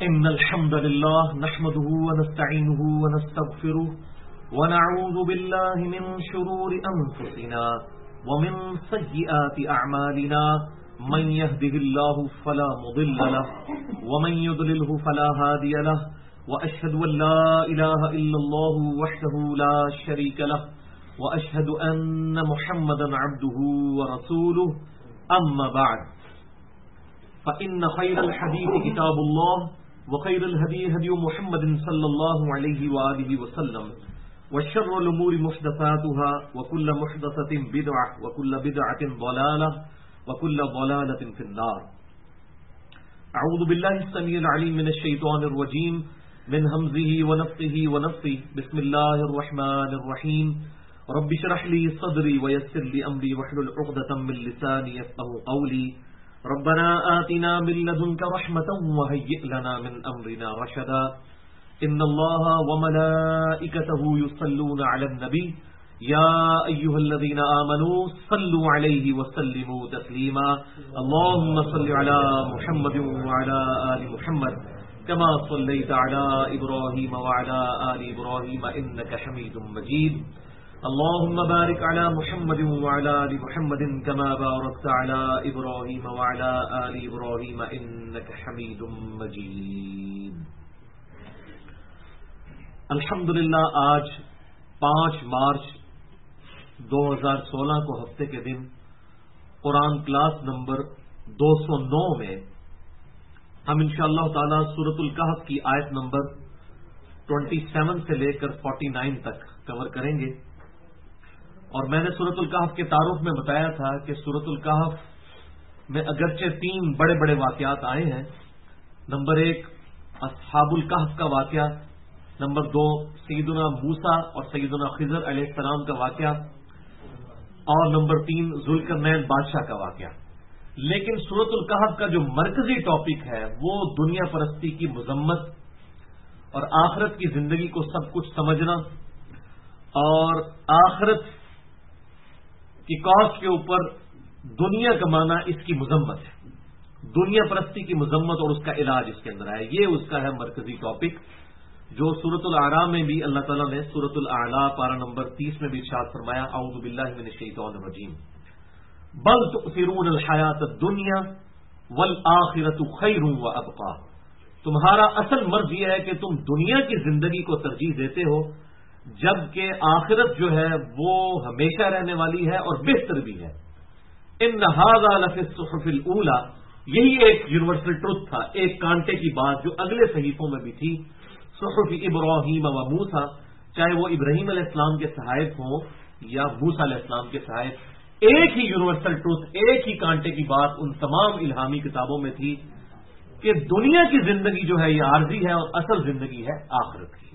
إن الحمد لله نحمده ونستعينه ونستغفره ونعوذ بالله من شرور أنفسنا ومن سيئات أعمالنا من يهده الله فلا مضل له ومن يضلله فلا هادي له وأشهد أن لا إله إلا الله وحده لا شريك له وأشهد أن محمدا عبده ورسوله أما بعد فإن خير الحديث كتاب الله وخير الهدي هدي محمد صلى الله عليه وآله وسلم وشر الأمور محدثاتها وكل محدثة بدعة وكل بدعة ضلالة وكل ضلالة في النار. أعوذ بالله السميع العليم من الشيطان الرجيم من همزه ونفثه ونفثه. بسم الله الرحمن الرحيم. رب اشرح لي صدري ويسر لي أمري واحلل عقدة من لساني يفقهوا قولي. ربنا آتنا من لدنك رحمة وهيئ لنا من أمرنا رشدا. إن الله وملائكته يصلون على النبي يا أيها الذين آمنوا صلوا عليه وسلموا تسليما. اللهم صل على محمد وعلى آل محمد كما صليت على إبراهيم وعلى آل إبراهيم إنك حميد مجيد. اللهم بارك على محمد وعلى آل محمد كما باركت على إبراهيم وعلى آل إبراهيم إنك حميد مجيد. الحمدللہ آج 5 مارچ 2016 کو ہفتے کے دن قرآن کلاس نمبر 209 میں ہم انشاءاللہ تعالی سورۃ الکہف کی آیت نمبر 27 سے لے کر 49 تک کور کریں گے. اور میں نے سورۃ الکہف کے تعارف میں بتایا تھا کہ سورۃ الکہف میں اگرچہ 3 بڑے بڑے واقعات آئے ہیں. نمبر 1 اصحاب الکہف کا واقعہ، نمبر 2 سیدنا موسیٰ اور سیدنا خضر علیہ السلام کا واقعہ، اور نمبر 3 ذوالقرنین بادشاہ کا واقعہ. لیکن سورۃ الکہف کا جو مرکزی ٹاپک ہے وہ دنیا پرستی کی مذمت اور آخرت کی زندگی کو سب کچھ سمجھنا اور آخرت کی کاز کے اوپر دنیا کمانا اس کی مذمت ہے. دنیا پرستی کی مذمت اور اس کا علاج اس کے اندر ہے. یہ اس کا ہے مرکزی ٹاپک، جو سورۃ الاعراف میں بھی اللہ تعالیٰ نے سورۃ الاعلی پارہ نمبر 30 میں بھی ارشاد فرمایا اعوذ باللہ من الشیطان الرجیم بل تؤثرون الحیات الدنیا والآخرۃ خیر وابقی. تمہارا اصل مرض یہ ہے کہ تم دنیا کی زندگی کو ترجیح دیتے ہو جبکہ آخرت جو ہے وہ ہمیشہ رہنے والی ہے اور بہتر بھی ہے. ان ھذا لفی الصحف الاولی، یہی ایک یونیورسل ٹروتھ تھا، ایک کانٹے کی بات جو اگلے صحیفوں میں بھی تھی. صحف ابراہیم و موسیٰ، چاہے وہ ابراہیم علیہ السلام کے صحائف ہوں یا موسیٰ علیہ السلام کے صحائف، ایک ہی یونیورسل ٹروتھ، ایک ہی کانٹے کی بات ان تمام الہامی کتابوں میں تھی کہ دنیا کی زندگی جو ہے یہ عارضی ہے اور اصل زندگی ہے آخرت کی.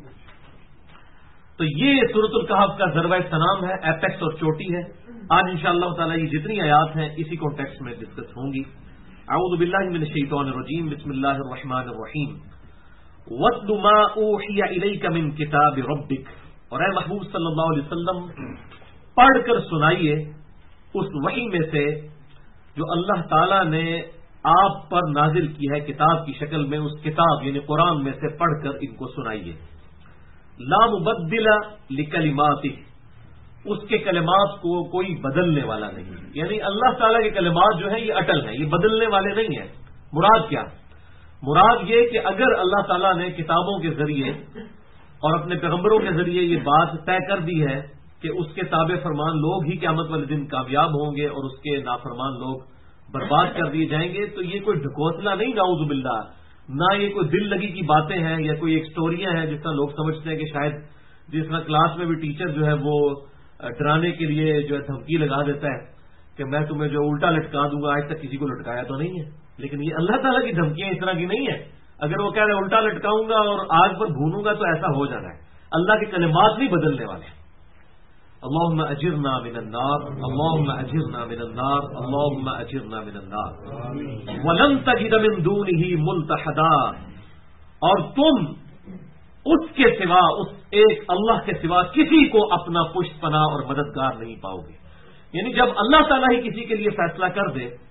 تو یہ سورۃ الکہف کا ذروہ سنام ہے، ایپیکس اور چوٹی ہے. آج انشاءاللہ تعالی یہ جتنی آیات ہیں اسی کانٹیکسٹ میں ڈسکس ہوں گی. اعوذ باللہ من الشیطان الرجیم بسم اللہ الرحمن الرحیم. وَاتْلُ مَا أُوحِيَ إِلَيْكَ مِنْ كِتَابِ رَبِّكَ، اور اے محبوب صلی اللہ علیہ وسلم پڑھ کر سنائیے اس وحی میں سے جو اللہ تعالی نے آپ پر نازل کی ہے کتاب کی شکل میں. اس کتاب یعنی قرآن میں سے پڑھ کر ان کو سنائیے. لا مبدل لکلماتہ، اس کے کلمات کو کوئی بدلنے والا نہیں. یعنی اللہ تعالیٰ کے کلمات جو ہیں یہ اٹل ہیں، یہ بدلنے والے نہیں ہیں. مراد کیا؟ مراد یہ کہ اگر اللہ تعالیٰ نے کتابوں کے ذریعے اور اپنے پیغمبروں کے ذریعے یہ بات طے کر دی ہے کہ اس کے تابع فرمان لوگ ہی قیامت والے دن کامیاب ہوں گے اور اس کے نافرمان لوگ برباد کر دیے جائیں گے، تو یہ کوئی ڈھکوسلا نہیں، نعوذ باللہ. نہ یہ کوئی دل لگی کی باتیں ہیں یا کوئی ایک سٹوریاں ہیں جس طرح لوگ سمجھتے ہیں کہ شاید جس طرح کلاس میں بھی ٹیچر جو ہے وہ ڈرانے کے لیے جو ہے دھمکی لگا دیتا ہے کہ میں تمہیں جو الٹا لٹکا دوں گا. آج تک کسی کو لٹکایا تو نہیں ہے، لیکن یہ اللہ تعالیٰ کی دھمکیاں اس طرح کی نہیں ہے. اگر وہ کہہ رہے الٹا لٹکاؤں گا اور آگ پر بھونوں گا تو ایسا ہو جانا ہے. اللہ کے کلمات نہیں بدلنے والے. اللہم اجرنا من النار، اللہم اجرنا من النار، اللہم اجرنا من النار. ولن تجد من دونہ ملتحدا، اور تم اس کے سوا، اس ایک اللہ کے سوا کسی کو اپنا پشت پناہ اور مددگار نہیں پاؤ گے. یعنی جب اللہ تعالیٰ ہی کسی کے لیے فیصلہ کر دے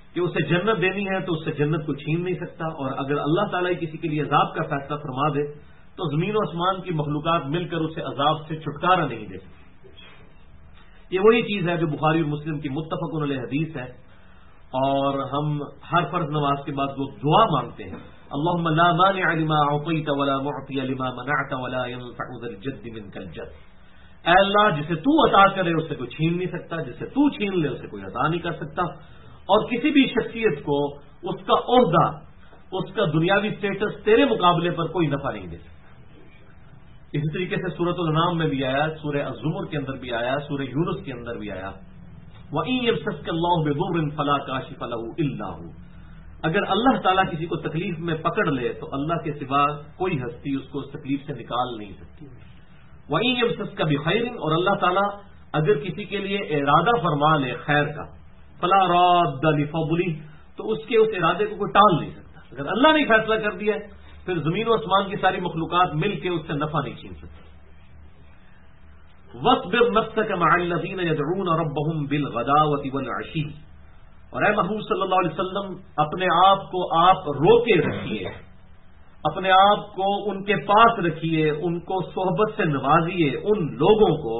کہ اسے جنت دینی ہے تو اس سے جنت کو چھین نہیں سکتا، اور اگر اللہ تعالیٰ کسی کے لیے عذاب کا فیصلہ فرما دے تو زمین و آسمان کی مخلوقات مل کر اسے عذاب سے چھٹکارا نہیں دے سکتی۔ یہ وہی چیز ہے جو بخاری اور مسلم کی متفق علیہ حدیث ہے، اور ہم ہر فرض نماز کے بعد وہ دعا مانگتے ہیں، اللہم لا مانع لما اعطیت ولا معطی لما منعت ولا ينفع ذا الجد منک الجد۔ اے اللہ، جسے تو عطا کرے اسے کوئی چھین نہیں سکتا، جسے تو چھین لے اسے کوئی عطا نہیں کر سکتا، اور کسی بھی شخصیت کو اس کا عہدہ، اس کا دنیاوی سٹیٹس تیرے مقابلے پر کوئی نفع نہیں دے سکتا۔ اسی طریقے سے سورۃ الانعام میں بھی آیا، سورہ الزمر کے اندر بھی آیا، سورہ یونس کے اندر بھی آیا، وَإِن يَمْسَسْكَ اللَّهُ بِضُرٍّ فَلَا كَاشِفَ لَهُ إِلَّا هُوَ۔ اگر اللہ تعالیٰ کسی کو تکلیف میں پکڑ لے تو اللہ کے سوا کوئی ہستی اس کو اس تکلیف سے نکال نہیں سکتی۔ وَإِن يَمْسَسْكَ بِخَيْرٍ، اور اللہ تعالیٰ اگر کسی کے لیے ارادہ فرما لے خیر کا، فَلَا رَادَّ لِفَضْلِهِ، تو اس کے اس ارادے کو کوئی ٹال نہیں سکتا۔ اگر اللہ نے فیصلہ کر دیا ہے پھر زمین و آسمان کی ساری مخلوقات مل کے اس سے نفع نہیں چھین سکتی۔ وَاصْبِرْ نَفْسَكَ مَعَ الَّذِينَ يَدْعُونَ رَبَّهُمْ بِالْغَدَاوَةِ وَالْعَشِيِّ، اور اے محبوب صلی اللہ علیہ وسلم اپنے آپ کو آپ روکے رکھیے، اپنے آپ کو ان کے پاس رکھیے، ان کو صحبت سے نوازیے، ان لوگوں کو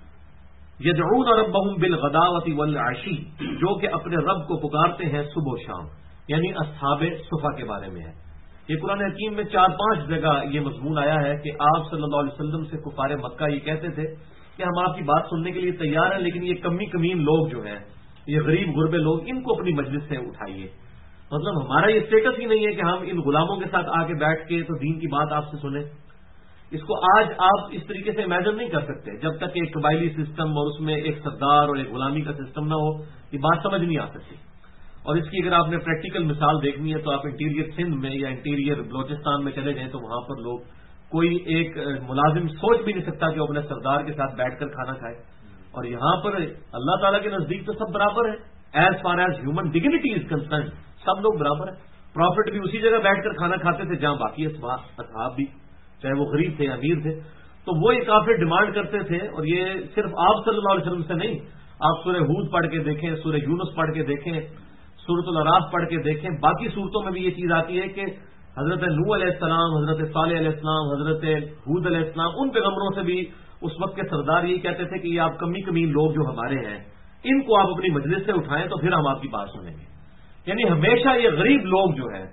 یدعون ربهم بالغداوة والعشی، جو کہ اپنے رب کو پکارتے ہیں صبح و شام، یعنی اصحاب صفا کے بارے میں ہے۔ یہ قرآن حکیم میں 4-5 جگہ یہ مضمون آیا ہے کہ آپ صلی اللہ علیہ وسلم سے کفار مکہ یہ کہتے تھے کہ ہم آپ کی بات سننے کے لیے تیار ہیں، لیکن یہ کمی کمین لوگ جو ہیں، یہ غریب غربے لوگ، ان کو اپنی مجلس سے اٹھائیے۔ مطلب ہمارا یہ اسٹیٹس ہی نہیں ہے کہ ہم ان غلاموں کے ساتھ آ کے بیٹھ کے تو دین کی بات آپ سے سنیں۔ اس کو آج آپ اس طریقے سے امیجن نہیں کر سکتے جب تک ایک قبائلی سسٹم اور اس میں ایک سردار اور ایک غلامی کا سسٹم نہ ہو، یہ بات سمجھ نہیں آ سکتی۔ اور اس کی اگر آپ نے پریکٹیکل مثال دیکھنی ہے تو آپ انٹیریئر سندھ میں یا انٹیریئر بلوچستان میں چلے جائیں تو وہاں پر لوگ، کوئی ایک ملازم سوچ بھی نہیں سکتا کہ وہ اپنے سردار کے ساتھ بیٹھ کر کھانا کھائے، اور یہاں پر اللہ تعالیٰ کے نزدیک تو سب برابر ہے۔ As far as human dignity is concerned, سب لوگ برابر ہیں۔ پروفٹ بھی اسی جگہ بیٹھ کر کھانا کھاتے تھے جہاں باقی اصحاب بھی، چاہے وہ غریب تھے یا امیر تھے۔ تو وہ یہ کافر ڈیمانڈ کرتے تھے، اور یہ صرف آپ صلی اللہ علیہ وسلم سے نہیں، آپ سورہ ہود پڑھ کے دیکھیں، سورہ یونس پڑھ کے دیکھیں، سورۃ الاعراف پڑھ کے دیکھیں، باقی صورتوں میں بھی یہ چیز آتی ہے کہ حضرت نوح علیہ السلام، حضرت صالح علیہ السلام، حضرت ہود علیہ السلام، ان پیغمبروں سے بھی اس وقت کے سردار یہی کہتے تھے کہ یہ آپ کمی کمین لوگ جو ہمارے ہیں ان کو آپ اپنی مجلس سے اٹھائیں تو پھر ہم آپ کی بات سنیں گے۔ یعنی ہمیشہ یہ غریب لوگ جو ہیں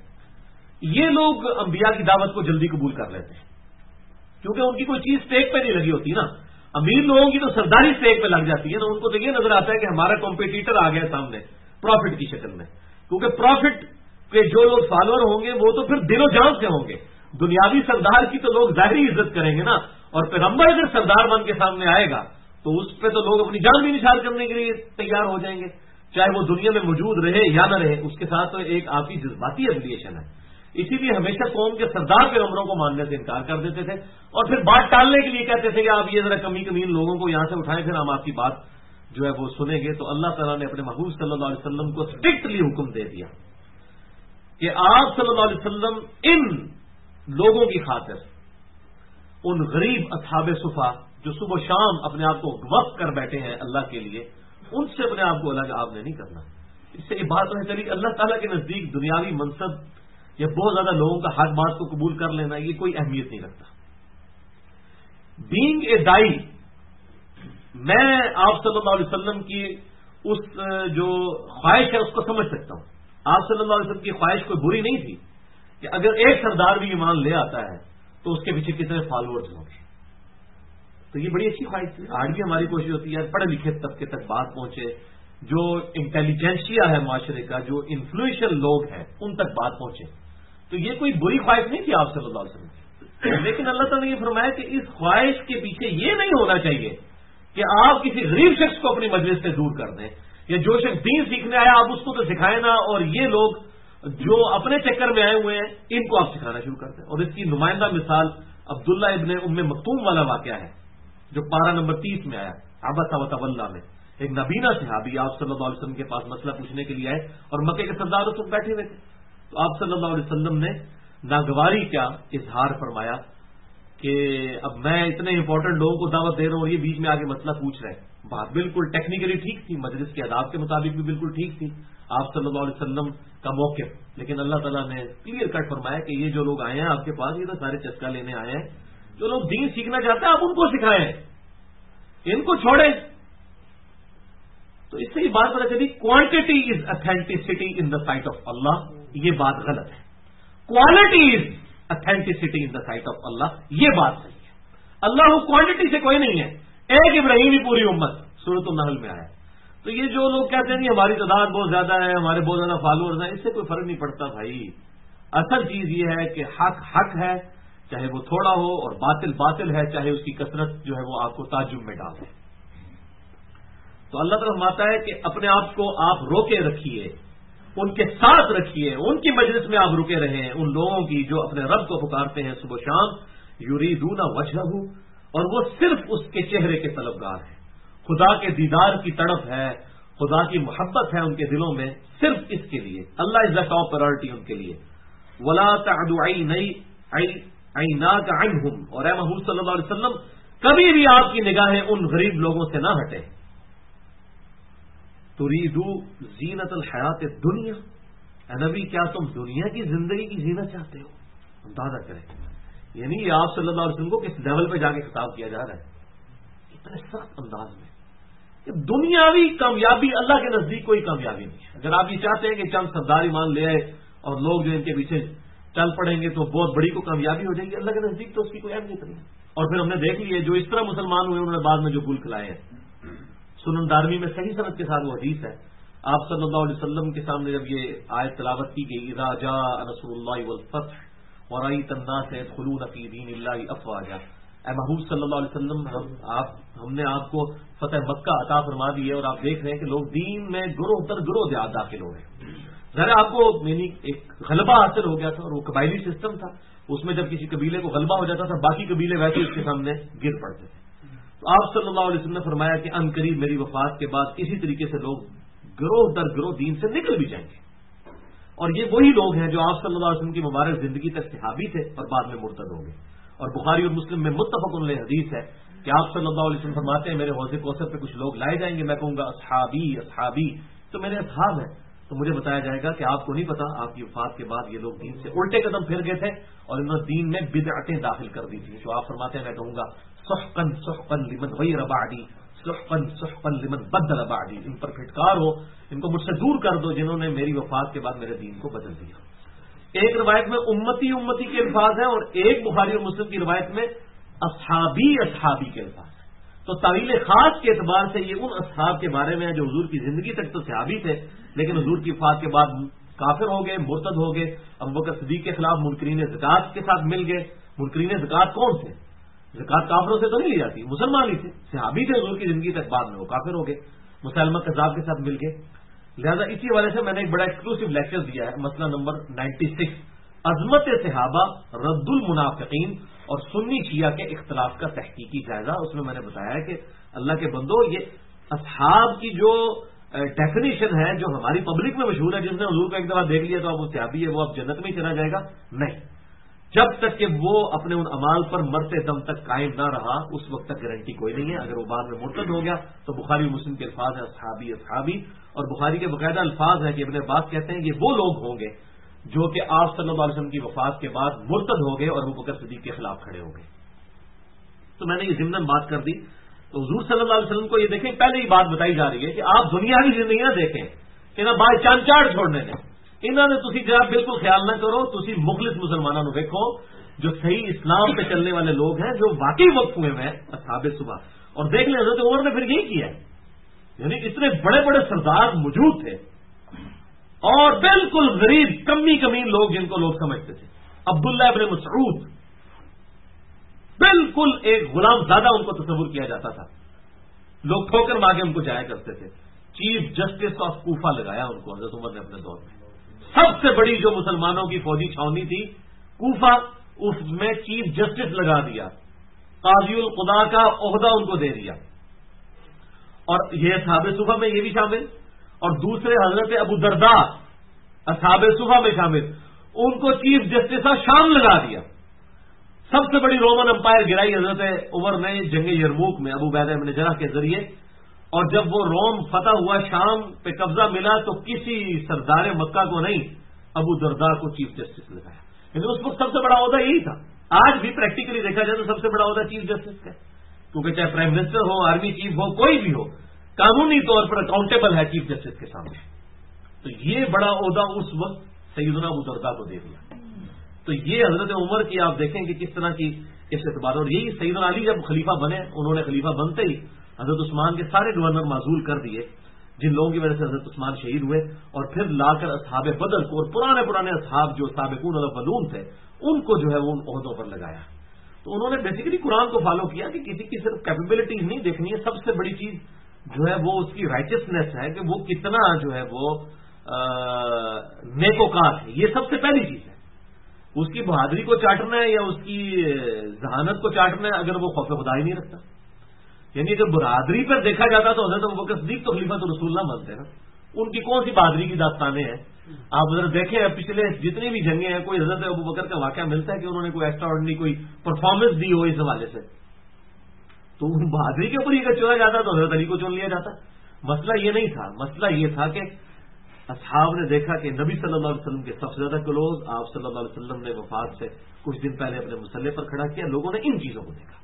یہ لوگ انبیاء کی دعوت کو جلدی قبول کر لیتے ہیں، کیونکہ ان کی کوئی چیز اسٹیک پہ نہیں لگی ہوتی نا۔ امیر لوگوں کی تو سرداری اسٹیک پہ لگ جاتی ہے نا، ان کو تو یہ نظر آتا ہے کہ ہمارا کمپیٹیٹر آ گیا سامنے پروفٹ کی شکل میں، کیونکہ پروفٹ کے جو لوگ فالوور ہوں گے وہ تو پھر دل و جان سے ہوں گے۔ دنیاوی سردار کی تو لوگ ظاہری عزت کریں گے نا، اور پیغمبر اگر سردار بن کے سامنے آئے گا تو اس پہ تو لوگ اپنی جان بھی نثار کرنے کے لیے تیار ہو جائیں گے، چاہے وہ دنیا میں موجود رہے یا نہ رہے، اس کے ساتھ تو ایک آپ کی جذباتی ایفیلیشن ہے۔ اسی لیے ہمیشہ قوم کے سردار پیغمبروں کو ماننے سے انکار کر دیتے تھے، اور پھر بات ٹالنے کے لیے کہتے تھے کہ آپ یہ ذرا کمی کمین لوگوں کو یہاں سے اٹھائیں، پھر ہم آپ کی بات جو ہے وہ سنیں گے۔ تو اللہ تعالیٰ نے اپنے محبوب صلی اللہ علیہ وسلم کو اسٹرکٹلی حکم دے دیا کہ آپ صلی اللہ علیہ وسلم ان لوگوں کی خاطر، ان غریب اصحاب صفا جو صبح و شام اپنے آپ کو وقف کر بیٹھے ہیں اللہ کے لیے، ان سے اپنے آپ کو الگ آپ نے نہیں کرنا۔ اس سے یہ بات نہیں چلی کہ اللہ تعالیٰ کے نزدیک دنیاوی منصب یا بہت زیادہ لوگوں کا حق بات کو قبول کر لینا یہ کوئی اہمیت نہیں رکھتا۔ بینگ اے دائی، میں آپ صلی اللہ علیہ وسلم کی اس جو خواہش ہے اس کو سمجھ سکتا ہوں۔ آپ صلی اللہ علیہ وسلم کی خواہش کوئی بری نہیں تھی کہ اگر ایک سردار بھی ایمان لے آتا ہے تو اس کے پیچھے کتنے فالوورز ہوں گے، تو یہ بڑی اچھی خواہش تھی۔ آج بھی ہماری کوشش ہوتی ہے پڑھے لکھے طبقے تک بات پہنچے، جو انٹیلیجنسیا ہے معاشرے کا، جو انفلوئنشل لوگ ہیں ان تک بات پہنچے، تو یہ کوئی بری خواہش نہیں تھی آپ صلی اللہ علیہ وسلم کی۔ لیکن اللہ تعالیٰ نے یہ فرمایا کہ اس خواہش کے پیچھے یہ نہیں ہونا چاہیے کہ آپ کسی غریب شخص کو اپنی مجلس سے دور کر دیں، یا جو شخص دین سیکھنے آیا آپ اس کو تو سکھائیں نا، اور یہ لوگ جو اپنے چکر میں آئے ہوئے ہیں ان کو آپ سکھانا شروع کرتے ہیں۔ اور اس کی نمائندہ مثال عبداللہ ابن ام مکتوم والا واقعہ ہے جو پارہ نمبر 30 میں آیا، عبس وتولی میں۔ ایک نبینا صحابی آپ صلی اللہ علیہ وسلم کے پاس مسئلہ پوچھنے کے لیے آئے، اور مکے کے سردار اس وقت بیٹھے ہوئے تھے، تو آپ صلی اللہ علیہ وسلم نے ناگواری کا اظہار فرمایا کہ اب میں اتنے امپورٹنٹ لوگوں کو دعوت دے رہا ہوں اور یہ بیچ میں آگے مسئلہ پوچھ رہے ہیں. بات بالکل ٹیکنیکلی ٹھیک تھی، مجلس کے آداب کے مطابق بھی بالکل ٹھیک تھی، آپ صلی اللہ علیہ وسلم کا موقف. لیکن اللہ تعالیٰ نے کلیئر کٹ فرمایا کہ یہ جو لوگ آئے ہیں آپ کے پاس، یہ تو سارے چسکا لینے آئے ہیں. جو لوگ دین سیکھنا چاہتے ہیں آپ ان کو سکھائیں، ان کو چھوڑیں. تو اس سے یہ بات پتہ چلی quantity is authenticity in the sight of Allah, یہ بات غلط ہے. Quality is authenticity in the sight of Allah, یہ بات صحیح ہے. اللہ کوانٹٹی سے کوئی نہیں ہے. ایک ابراہیمی پوری امت سورۃ النحل میں آیا. تو یہ جو لوگ کہتے ہیں ہماری تعداد بہت زیادہ ہے، ہمارے بہت زیادہ فالوورز ہیں، اس سے کوئی فرق نہیں پڑتا بھائی. اصل چیز یہ ہے کہ حق حق ہے، چاہے وہ تھوڑا ہو، اور باطل باطل ہے، چاہے اس کی کثرت جو ہے وہ آپ کو تعجب میں ڈال دے. تو اللہ تعالیٰ فرماتا ہے کہ اپنے آپ کو آپ روکے رکھیے، ان کے ساتھ رکھیے، ان کی مجلس میں آپ رکے رہیں، ان لوگوں کی جو اپنے رب کو پکارتے ہیں صبح و شام. یریدون وجہہ، اور وہ صرف اس کے چہرے کے طلبگار ہیں. خدا کے دیدار کی تڑپ ہے، خدا کی محبت ہے ان کے دلوں میں، صرف اس کے لیے. اللہ از دا ٹاپ پرائرٹی ان کے لیے. ولا تعد عیناک عنہم، اور اے محمود صلی اللہ علیہ وسلم کبھی بھی آپ کی نگاہیں ان غریب لوگوں سے نہ ہٹیں. تریدو زینت الحیات الدنیا، اے نبی کیا تم دنیا کی زندگی کی زینت چاہتے ہو؟ اندازہ کریں، یعنی یہ آپ صلی اللہ علیہ وسلم کو کس لیول پہ جا کے خطاب کیا جا رہا ہے اتنے سخت انداز میں کہ دنیاوی کامیابی اللہ کے نزدیک کوئی کامیابی نہیں ہے. اگر آپ یہ چاہتے ہیں کہ چند سردار ایمان لے آئے اور لوگ جو ان کے پیچھے چل پڑیں گے تو بہت بڑی کو کامیابی ہو جائے گی، اللہ کے نزدیک تو اس کی کوئی اہمیت نہیں ہے. اور پھر ہم نے دیکھ لی ہے جو اس طرح مسلمان ہوئے انہوں نے بعد میں جو گل کھلائے ہیں. سنن دارمی میں صحیح سند کے ساتھ وہ حدیث ہے، آپ صلی اللہ علیہ وسلم کے سامنے جب یہ آیت تلاوت کی گئی، اذا جاء نصر اللہ والفتح ورأیت الناس يدخلون فی دین اللہ افواجا، اے محبوب صلی اللہ علیہ وسلم ہم نے آپ کو فتح مکہ عطا فرما دی ہے اور آپ دیکھ رہے ہیں کہ لوگ دین میں گروہ در گروہ داخل ہو رہے ہیں. ذرا آپ کو یعنی ایک غلبہ حاصل ہو گیا تھا اور وہ قبائلی سسٹم تھا، اس میں جب کسی قبیلے کو غلبہ ہو جاتا تھا باقی قبیلے ویسے اس کے سامنے گر پڑتے تھے. تو آپ صلی اللہ علیہ وسلم نے فرمایا کہ ان قریب میری وفات کے بعد اسی طریقے سے لوگ گروہ در گروہ دین سے نکل بھی جائیں گے. اور یہ وہی لوگ ہیں جو آپ صلی اللہ علیہ وسلم کی مبارک زندگی تک صحابی تھے اور بعد میں مرتد ہو گئے. اور بخاری اور مسلم میں متفق علیہ حدیث ہے کہ آپ صلی اللہ علیہ وسلم فرماتے ہیں میرے حوض کوثر پہ کچھ لوگ لائے جائیں گے، میں کہوں گا اصحابی اصحابی، تو میرے اصحاب ہیں. تو مجھے بتایا جائے گا کہ آپ کو نہیں پتا آپ کی وفات کے بعد یہ لوگ دین سے الٹے قدم پھر گئے تھے اور انہوں نے دین میں بدعتیں داخل کر دی تھی. تو آپ فرماتے ہیں میں کہوں گا سحقا سحقا لمن غیر بعدی، سحقا سحقا لمن بدل بعدی، ان پر پھٹکار ہو، ان کو مجھ سے دور کر دو جنہوں نے میری وفات کے بعد میرے دین کو بدل دیا. ایک روایت میں امتی امتی کے الفاظ ہیں اور ایک بخاری اور مسلم کی روایت میں اصحابی اصحابی کے الفاظ ہیں. تو تعویل خاص کے اعتبار سے یہ ان اصحاب کے بارے میں جو حضور کی زندگی تک تو صحابی تھے لیکن حضور کی وفات کے بعد کافر ہو گئے، مرتد ہو گئے. ابوبکر صدیق کے خلاف منکرین زکات کے ساتھ مل گئے. منکرین زکات کون تھے؟ زکات کافروں سے تو نہیں لی جاتی، مسلمان ہی تھے، صحابی تھے حضور کی زندگی تک، بعد میں وہ کافر ہو گئے، مسلمہ کذاب کے ساتھ مل گئے. لہذا اسی حوالے سے میں نے ایک بڑا ایکسکلوسیو لیکچر دیا ہے، مسئلہ نمبر 96، عظمت صحابہ رد المنافقین اور سنی شیعہ کے اختلاف کا تحقیقی جائزہ. اس میں نے بتایا ہے کہ اللہ کے بندو یہ اصحاب کی جو ڈیفینیشن ہے جو ہماری پبلک میں مشہور ہے، جس نے حضور کو ایک دفعہ دیکھ لیا تو اب وہ صحابی ہے، وہ اب جنت میں ہی چلا جائے گا، نہیں. جب تک کہ وہ اپنے ان اعمال پر مرتے دم تک قائم نہ رہا اس وقت تک گارنٹی کوئی نہیں ہے. اگر وہ بعد میں مرتد ہو گیا تو بخاری و مسلم کے الفاظ ہیں اصحابی اصحابی، اور بخاری کے باقاعدہ الفاظ ہیں کہ ابن عباس کہتے ہیں یہ وہ لوگ ہوں گے جو کہ آپ صلی اللہ علیہ وسلم کی وفات کے بعد مرتد ہو گئے اور ابوبکر صدیق کے خلاف کھڑے ہو گئے. تو میں نے یہ ضمن بات کر دی. تو حضور صلی اللہ علیہ وسلم کو یہ دیکھیں، پہلے ہی بات بتائی جا رہی ہے کہ آپ دنیاوی زندگی نہ دیکھیں کہ نہ بائی چاند چاڑ چھوڑنے دیں. انہوں نے تسی جناب بالکل خیال نہ کرو، تسی مخلص مسلمانوں کو دیکھو جو صحیح اسلام پہ چلنے والے لوگ ہیں جو واقعی وقف ہوئے ہیں اصحاب صبح. اور دیکھ لیں حضرت عمر نے پھر یہی کیا ہے، یعنی اتنے بڑے بڑے سردار موجود تھے اور بالکل غریب کمی کمین لوگ جن کو لوگ سمجھتے تھے. عبداللہ ابن مسعود بالکل ایک غلام زادہ ان کو تصور کیا جاتا تھا، لوگ ٹھوکر مانگے ان کو جایا کرتے تھے. چیف جسٹس آف کوفہ لگایا ان کو حضرت عمر نے اپنے دور میں. سب سے بڑی جو مسلمانوں کی فوجی چھاونی تھی کوفہ، اس میں چیف جسٹس لگا دیا، قاضی القضاء کا عہدہ ان کو دے دیا. اور یہ اصحاب صفہ میں یہ بھی شامل، اور دوسرے حضرت ابو درداء اصحاب صفہ میں شامل، ان کو چیف جسٹس آف شام لگا دیا. سب سے بڑی رومن امپائر گرائی حضرت عمر نے جنگ یرموک میں ابو عبیدہ بن جرح کے ذریعے، اور جب وہ روم فتح ہوا، شام پہ قبضہ ملا، تو کسی سردار مکہ کو نہیں، ابو درداء کو چیف جسٹس لگایا. لیکن اس وقت سب سے بڑا عہدہ یہی تھا. آج بھی پریکٹیکلی دیکھا جائے تو سب سے بڑا عہدہ چیف جسٹس کا ہے، کیونکہ چاہے پرائم منسٹر ہو، آرمی چیف ہو، کوئی بھی ہو، قانونی طور پر اکاؤنٹیبل ہے چیف جسٹس کے سامنے. تو یہ بڑا عہدہ اس وقت سیدنا ابو درداء کو دے دیا. تو یہ حضرت عمر کی آپ دیکھیں کہ کس طرح کی اس اعتبار. اور یہی سیدنا علی جب خلیفہ بنے، انہوں نے خلیفہ بنتے ہی حضرت عثمان کے سارے گورنر معزول کر دیے، جن لوگوں کی وجہ سے حضرت عثمان شہید ہوئے، اور پھر لا کر اصحاب بدر کو اور پرانے اصحاب جو سابقون الاولون تھے ان کو جو ہے وہ ان عہدوں پر لگایا. تو انہوں نے بیسیکلی قرآن کو فالو کیا کہ کسی کی صرف کیپیبلٹیز نہیں دیکھنی ہے، سب سے بڑی چیز جو ہے وہ اس کی رائچسنیس ہے کہ وہ کتنا جو ہے وہ نیکوکار ہے. یہ سب سے پہلی چیز ہے. اس کی بہادری کو چاٹنا ہے یا اس کی ذہانت کو چاٹنا ہے اگر وہ خوف خدا ہی نہیں رکھتا. یعنی اگر بہادری پر دیکھا جاتا تو حضرت ابوبکر صدیق تو خلیفۃ رسول اللہ بنتے نا. ان کی کون سی بہادری کی داستانیں ہیں؟ آپ ذرا دیکھیں پچھلے جتنی بھی جنگیں ہیں، کوئی حضرت ابوبکر کا واقعہ ملتا ہے کہ انہوں نے کوئی ایکسٹرا آرڈنری کوئی پرفارمنس دی ہو اس حوالے سے. تو بہادری کے اوپر ہی اگر چنا جاتا تو حضرت علی کو چن لیا جاتا. مسئلہ یہ نہیں تھا. مسئلہ یہ تھا کہ اصحاب نے دیکھا کہ نبی صلی اللہ علیہ وسلم کے سب سے زیادہ کلوز آپ صلی اللہ علیہ وسلم نے وفات سے کچھ دن پہلے اپنے مسلح پر کھڑا کیا. لوگوں نے ان چیزوں کو دیکھا.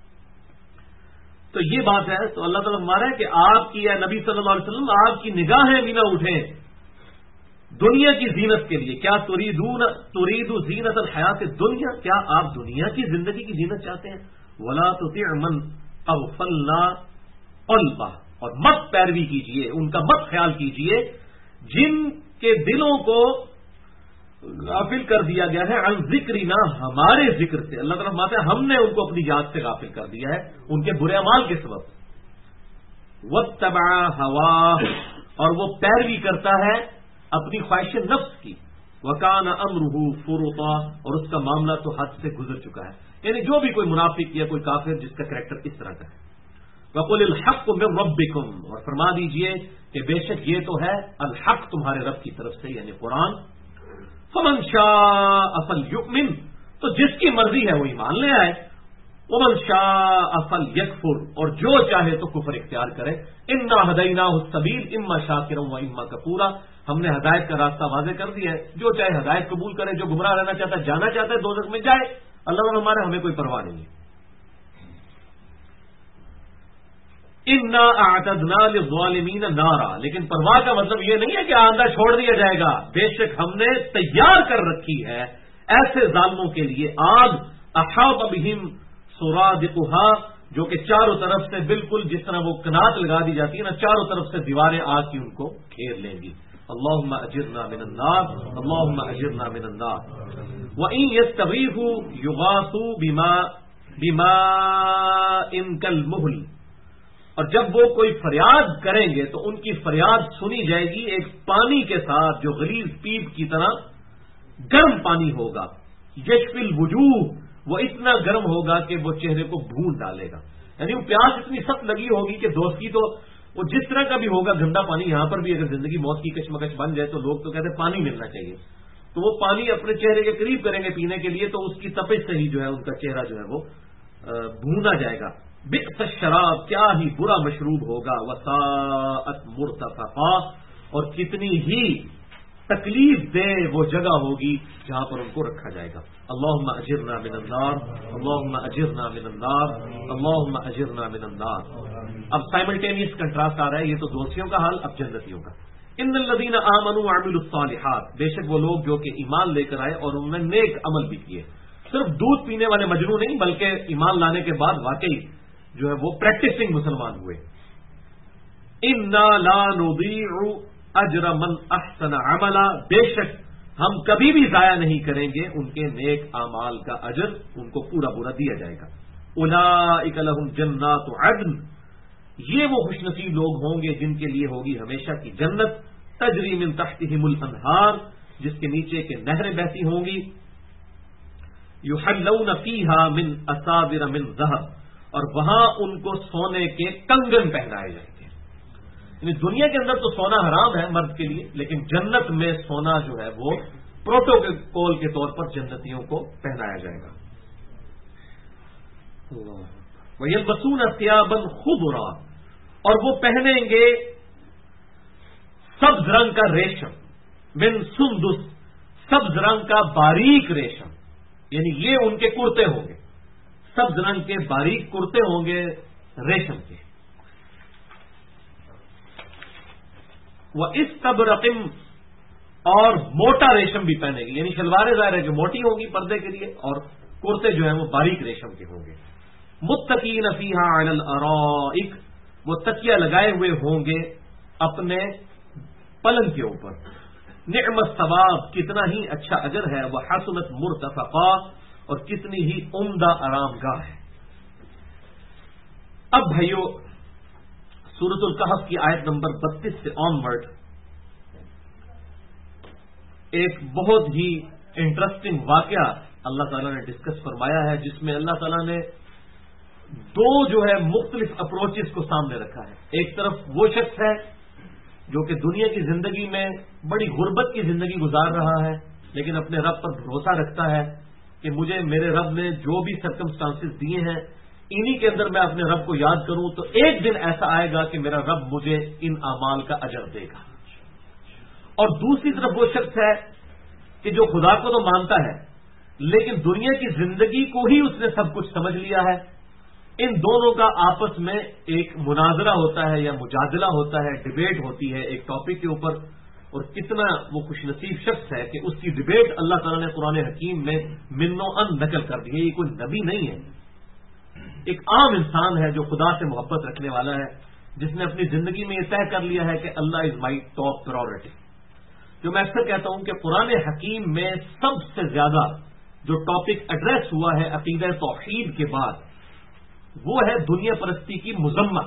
تو یہ بات ہے. تو اللہ تعالیٰ ہمارا ہے کہ آپ کی یا نبی صلی اللہ علیہ وسلم آپ کی نگاہیں بھی نہ اٹھیں دنیا کی زینت کے لیے. کیا ترید زینت الحیات دنیا، کیا آپ دنیا کی زندگی کی زینت چاہتے ہیں؟ ولا تطع من اغفلنا قلبہ، اور مت پیروی کیجیے، ان کا مت خیال کیجیے جن کے دلوں کو غافل کر دیا گیا ہے عن ذکرنا، ہمارے ذکر سے. اللہ تعالیٰ فرماتے ہیں ہم نے ان کو اپنی یاد سے غافل کر دیا ہے ان کے برے اعمال کے سبب. واتبع ہواہ، اور وہ پیروی کرتا ہے اپنی خواہش نفس کی. وکان امرہ فرطا، اور اس کا معاملہ تو حد سے گزر چکا ہے. یعنی جو بھی کوئی منافق یا کوئی کافر جس کا کریکٹر اس طرح کا ہے. وقل الحق من ربکم، اور فرما دیجئے کہ بے شک یہ تو ہے الحق تمہارے رب کی طرف سے، یعنی قرآن. فمن شاء فلیؤمن، تو جس کی مرضی ہے وہ ایمان لے آئے. ومن شاء فلیکفر، اور جو چاہے تو کفر اختیار کرے. انا ہدیناہ السبیل اما شاکرا و اما کفورا، ہم نے ہدایت کا راستہ واضح کر دیا ہے. جو چاہے ہدایت قبول کرے، جو گمراہ رہنا چاہتا ہے، جانا چاہتا ہے دوزخ میں جائے. اللہ تعالیٰ ہمارے ہمیں کوئی پرواہ نہیں ہے. انا اعتدنا للظالمین نارا، لیکن پرواہ کا مطلب یہ نہیں ہے کہ آندہ چھوڑ دیا جائے گا. بے شک ہم نے تیار کر رکھی ہے ایسے ظالموں کے لیے آگ. احاط بہم سرادقها، جو کہ چاروں طرف سے بالکل جس طرح وہ کنات لگا دی جاتی ہے نا، چاروں طرف سے دیواریں آگ کی ان کو گھیر لیں گی. اللہم اجرنا من النار، اللہم اجرنا من النار. وَإِن يَسْتَغِيثُوا يُغَاثُوا بِمَاءٍ كَالْمُهْلِ، اور جب وہ کوئی فریاد کریں گے تو ان کی فریاد سنی جائے گی ایک پانی کے ساتھ جو غلیظ پیپ کی طرح گرم پانی ہوگا. یشفی الوجوہ، وہ اتنا گرم ہوگا کہ وہ چہرے کو بھون ڈالے گا. یعنی وہ پیاس اتنی سخت لگی ہوگی کہ دوستی تو وہ جس طرح کا بھی ہوگا گندا پانی. یہاں پر بھی اگر زندگی موت کی کشمکش بن جائے تو لوگ تو کہتے ہیں پانی ملنا چاہیے. تو وہ پانی اپنے چہرے کے قریب کریں گے پینے کے لیے تو اس کی تپش سے ہی جو ہے ان کا چہرہ جو ہے وہ بھونا جائے گا. بئس الشراب، کیا ہی برا مشروب ہوگا. وساءت مرتفقا، اور کتنی ہی تکلیف دہ وہ جگہ ہوگی جہاں پر ان کو رکھا جائے گا. اللہم اجرنا من النار، اللہم اجرنا من النار، اللہم اجرنا من النار. اب سائملٹینیس کنٹراسٹ آ رہا ہے. یہ تو دوستیوں کا حال، اب جنتیوں کا. ان الذین آمنوا وعملوا الصالحات، بے شک وہ لوگ جو کہ ایمان لے کر آئے اور انہوں نے نیک عمل بھی کیے. صرف دودھ پینے والے مجنو نہیں، بلکہ ایمان لانے کے بعد واقعی جو ہے وہ پریکٹسنگ مسلمان ہوئے. انا لا نضيع اجر من احسن عملا، بے شک ہم کبھی بھی ضائع نہیں کریں گے ان کے نیک اعمال کا اجر، ان کو پورا پورا دیا جائے گا. اولئک لهم جنات عدن، یہ وہ خوش نصیب لوگ ہوں گے جن کے لیے ہوگی ہمیشہ کی جنت. تجری من تحتهم الانہار، جس کے نیچے کے نہریں بہتی ہوں گی. یحلون فیہا من اساور من ذہب، اور وہاں ان کو سونے کے کنگن پہنائے جائیں گے. یعنی دنیا کے اندر تو سونا حرام ہے مرد کے لیے، لیکن جنت میں سونا جو ہے وہ پروٹوکول کے طور پر جنتیوں کو پہنایا جائے گا. وَيَلْبَسُونَ ثِيَابًا خُضْرًا، اور وہ پہنیں گے سبز رنگ کا ریشم، من سندس، سبز رنگ کا باریک ریشم، یعنی یہ ان کے کرتے ہوں گے، سبز رنگ کے باریک کرتے ہوں گے ریشم کے۔ وَإِسْتَبْرَقٍ، اور موٹا ریشم بھی پہنے گی، یعنی شلواریں ظاہر ہے کہ موٹی ہوں گی پردے کے لیے، اور کرتے جو ہیں وہ باریک ریشم کے ہوں گے۔ متقین فیہا علی الارائک، وہ تکیہ لگائے ہوئے ہوں گے اپنے پلنگ کے اوپر۔ نعم الثواب، کتنا ہی اچھا اجر ہے، وہ حسنت مرتفقا، اور کتنی ہی عمدہ آرام گاہ ہے۔ اب بھائیو سورۃ الکہف کی آیت نمبر 32 سے آنورڈ ایک بہت ہی انٹرسٹنگ واقعہ اللہ تعالیٰ نے ڈسکس فرمایا ہے، جس میں اللہ تعالیٰ نے دو جو ہے مختلف اپروچز کو سامنے رکھا ہے۔ ایک طرف وہ شخص ہے جو کہ دنیا کی زندگی میں بڑی غربت کی زندگی گزار رہا ہے، لیکن اپنے رب پر بھروسہ رکھتا ہے کہ مجھے میرے رب نے جو بھی سرکمسٹانسز دیے ہیں انہی کے اندر میں اپنے رب کو یاد کروں تو ایک دن ایسا آئے گا کہ میرا رب مجھے ان اعمال کا اجر دے گا۔ اور دوسری طرف وہ شخص ہے کہ جو خدا کو تو مانتا ہے لیکن دنیا کی زندگی کو ہی اس نے سب کچھ سمجھ لیا ہے۔ ان دونوں کا آپس میں ایک مناظرہ ہوتا ہے یا مجادلہ ہوتا ہے، ڈبیٹ ہوتی ہے ایک ٹاپک کے اوپر، اور کتنا وہ خوش نصیب شخص ہے کہ اس کی ڈبیٹ اللہ تعالیٰ نے قرآن حکیم میں من و ان نقل کر دی ہے۔ یہ کوئی نبی نہیں ہے، ایک عام انسان ہے جو خدا سے محبت رکھنے والا ہے، جس نے اپنی زندگی میں یہ طے کر لیا ہے کہ اللہ از مائی ٹاپ پرائورٹی۔ جو میں اکثر کہتا ہوں کہ قرآن حکیم میں سب سے زیادہ جو ٹاپک ایڈریس ہوا ہے عقیدہ توحید کے بعد، وہ ہے دنیا پرستی کی مذمت،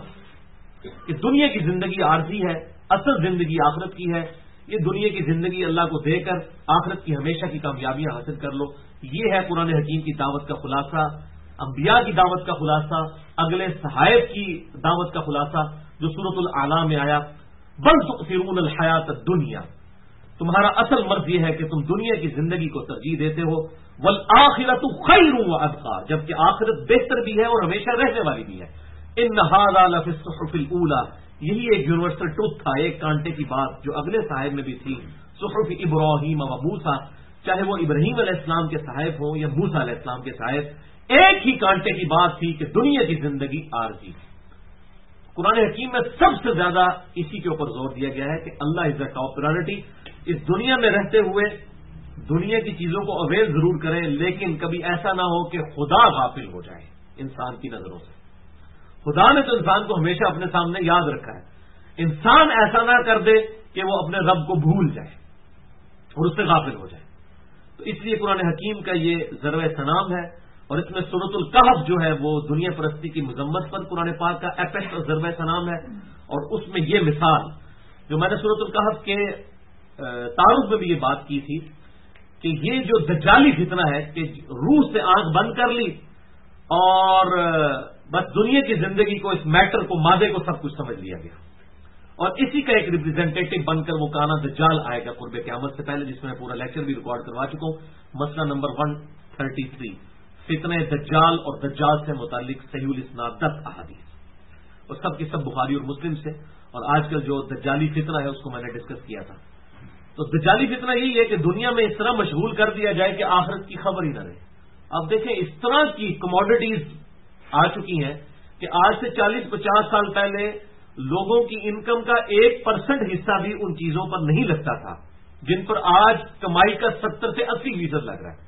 کہ دنیا کی زندگی عارضی ہے، اصل زندگی آخرت کی ہے۔ یہ دنیا کی زندگی اللہ کو دے کر آخرت کی ہمیشہ کی کامیابیاں حاصل کر لو، یہ ہے قرآن حکیم کی دعوت کا خلاصہ، انبیاء کی دعوت کا خلاصہ، اگلے صحائف کی دعوت کا خلاصہ جو سورۃ الاعلی میں آیا، بل تؤثرون الحیات الدنیا، تمہارا اصل مرض یہ ہے کہ تم دنیا کی زندگی کو ترجیح دیتے ہو، والآخرۃ خیر وابقی، جبکہ آخرت بہتر بھی ہے اور ہمیشہ رہنے والی بھی ہے۔ ان ھذا لفی الصحف الاولی، یہی ایک یونیورسل ٹروتھ تھا، ایک کانٹے کی بات جو اگلے صحائف میں بھی تھی، صحف ابراہیم و موسیٰ، چاہے وہ ابراہیم علیہ السلام کے صحائف ہوں یا موسیٰ علیہ السلام کے صحائف، ایک ہی کانٹے کی بات تھی کہ دنیا کی زندگی عارضی ہے۔ قرآن حکیم میں سب سے زیادہ اسی کے اوپر زور دیا گیا ہے کہ اللہ از دا ٹاپ پرائورٹی۔ اس دنیا میں رہتے ہوئے دنیا کی چیزوں کو اویل ضرور کریں، لیکن کبھی ایسا نہ ہو کہ خدا غافل ہو جائے انسان کی نظروں سے۔ خدا نے تو انسان کو ہمیشہ اپنے سامنے یاد رکھا ہے، انسان ایسا نہ کر دے کہ وہ اپنے رب کو بھول جائے اور اس سے غافل ہو جائے۔ تو اس لیے قرآن حکیم کا یہ ضرب سنام ہے، اور اس میں سورۃ الکہف جو ہے وہ دنیا پرستی کی مذمت پر قرآن پاک کا ایپیکٹ اور ضرب سنام ہے، اور اس میں یہ مثال جو میں نے سورۃ الکہف کے تعارف میں بھی یہ بات کی تھی کہ یہ جو دجالی فتنہ ہے کہ روح سے آنکھ بند کر لی اور بس دنیا کی زندگی کو، اس میٹر کو، مادے کو سب کچھ سمجھ لیا گیا، اور اسی کا ایک ریپرزینٹیٹو بن کر وہ کانا دجال آئے گا قرب قیامت سے پہلے، جس میں پورا لیکچر بھی ریکارڈ کروا چکا ہوں، مسئلہ نمبر 133، فتنہ دجال اور دجال سے متعلق صحیح الاسناد 10 احادیث، اور سب کی سب بخاری اور مسلم سے، اور آج کل جو دجالی فتنہ ہے اس کو میں نے ڈسکس کیا تھا۔ تو دجالی فتنہ یہی ہے کہ دنیا میں اس طرح مشغول کر دیا جائے کہ آخرت کی خبر ہی نہ رہے۔ اب دیکھیں اس طرح کی کموڈٹیز آ چکی ہیں کہ آج سے 40-50 سال پہلے لوگوں کی انکم کا 1% حصہ بھی ان چیزوں پر نہیں لگتا تھا جن پر آج کمائی کا 70 سے 80% لگ رہا ہے۔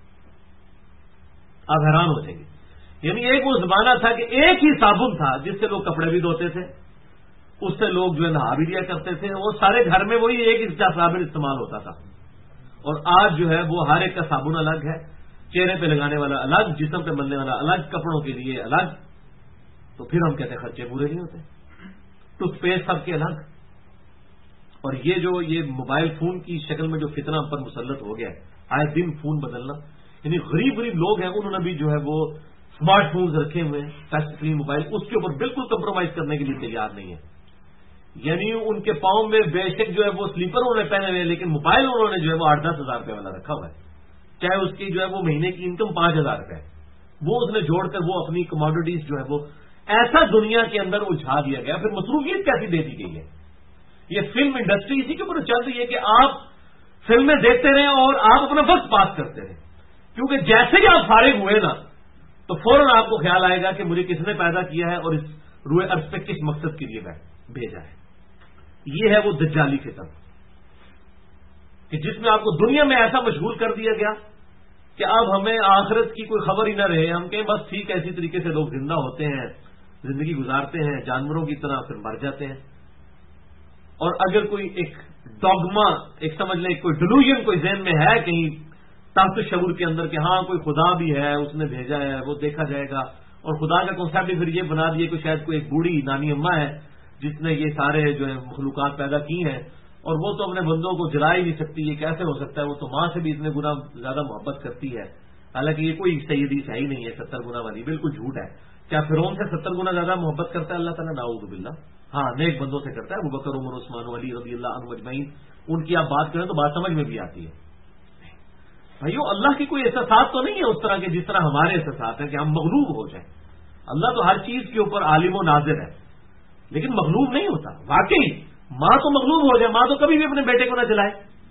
آپ حیران ہو جائیں گے، یعنی ایک وہ زمانہ تھا کہ ایک ہی صابن تھا جس سے لوگ کپڑے بھی دھوتے تھے، اس سے لوگ جو ہے نہا بھی لیا کرتے تھے، وہ سارے گھر میں وہی ایک ہی صابن استعمال ہوتا تھا، اور آج جو ہے وہ ہر ایک کا صابن الگ ہے، چہرے پہ لگانے والا الگ، جسم پہ ملنے والا الگ، کپڑوں کے لیے الگ، تو پھر ہم کہتے ہیں خرچے پورے نہیں ہوتے، ٹوتھ پیسٹ سب کے الگ، اور یہ موبائل فون کی شکل میں جو فتنہ ہم پر مسلط ہو گیا ہے، آئے دن فون بدلنا، یعنی غریب لوگ ہیں انہوں نے بھی جو ہے وہ اسمارٹ فونز رکھے ہوئے ہیں، ٹچ اسکرین موبائل، اس کے اوپر بالکل کمپرومائز کرنے کے لیے تیار نہیں ہے، یعنی ان کے پاؤں میں بے شک جو ہے وہ سلیپر انہوں نے پہنے ہوئے ہیں، لیکن موبائل انہوں نے جو ہے وہ 8-10 ہزار روپے والا رکھا ہوا ہے، چاہے اس کی جو ہے وہ مہینے کی انکم 5,000 روپے ہے، وہ اس نے جوڑ کر وہ اپنی کموڈیٹیز جو ہے وہ ایسا دنیا کے اندر الجھا دیا گیا. پھر مصروفیت کیسی دے دی گئی ہے. یہ فلم انڈسٹری اسی کے اوپر چل رہی ہے کہ آپ فلمیں دیکھتے رہیں اور آپ اپنا وقت پاس کرتے رہیں, کیونکہ جیسے ہی آپ فارغ ہوئے نا تو فوراً آپ کو خیال آئے گا کہ مجھے کس نے پیدا کیا ہے اور اس روئے ارض پہ کس مقصد کے لیے بھیجا ہے. یہ ہے وہ دجالی فتن کہ جس میں آپ کو دنیا میں ایسا مشغول کر دیا گیا کہ اب ہمیں آخرت کی کوئی خبر ہی نہ رہے. ہم کہیں بس ٹھیک ہے, اسی طریقے سے لوگ زندہ ہوتے ہیں, زندگی گزارتے ہیں جانوروں کی طرح, پھر مر جاتے ہیں. اور اگر کوئی ایک ڈوگما, ایک سمجھ لیں کوئی ڈیلوژن کوئی ذہن میں ہے کہیں تحت شعور کے اندر کہ ہاں کوئی خدا بھی ہے, اس نے بھیجا ہے, وہ دیکھا جائے گا. اور خدا کا کنسیپٹ بھی پھر یہ بنا دیے کہ شاید کوئی ایک بوڑھی نانی اماں ہے جس نے یہ سارے جو ہے مخلوقات پیدا کی ہیں, اور وہ تو اپنے بندوں کو جلا ہی نہیں سکتی. یہ کیسے ہو سکتا ہے, وہ تو ماں سے بھی اتنے گنا زیادہ محبت کرتی ہے. حالانکہ یہ کوئی صحیح حدیث ہے ہی نہیں ہے 70 گنا والی, بالکل جھوٹ ہے. کیا فرعون سے 70 گنا زیادہ محبت کرتا ہے اللہ تعالیٰ؟ نعوذ باللہ. ہاں نیک بندوں سے کرتا ہے, ابو بکر عمر عثمان علی رضی اللہ عنہم اجمعین, ان کی آپ بات کریں تو بات سمجھ میں بھی آتی ہے. بھائیو اللہ کی کوئی احساسات تو نہیں ہے اس طرح کے جس طرح ہمارے احساسات ہیں کہ ہم مغلوب ہو جائیں. اللہ تو ہر چیز کے اوپر عالم و ناظر ہے, لیکن مغلوب نہیں ہوتا. واقعی ماں تو مغلوب ہو جائے, ماں تو کبھی بھی اپنے بیٹے کو نہ چلائے,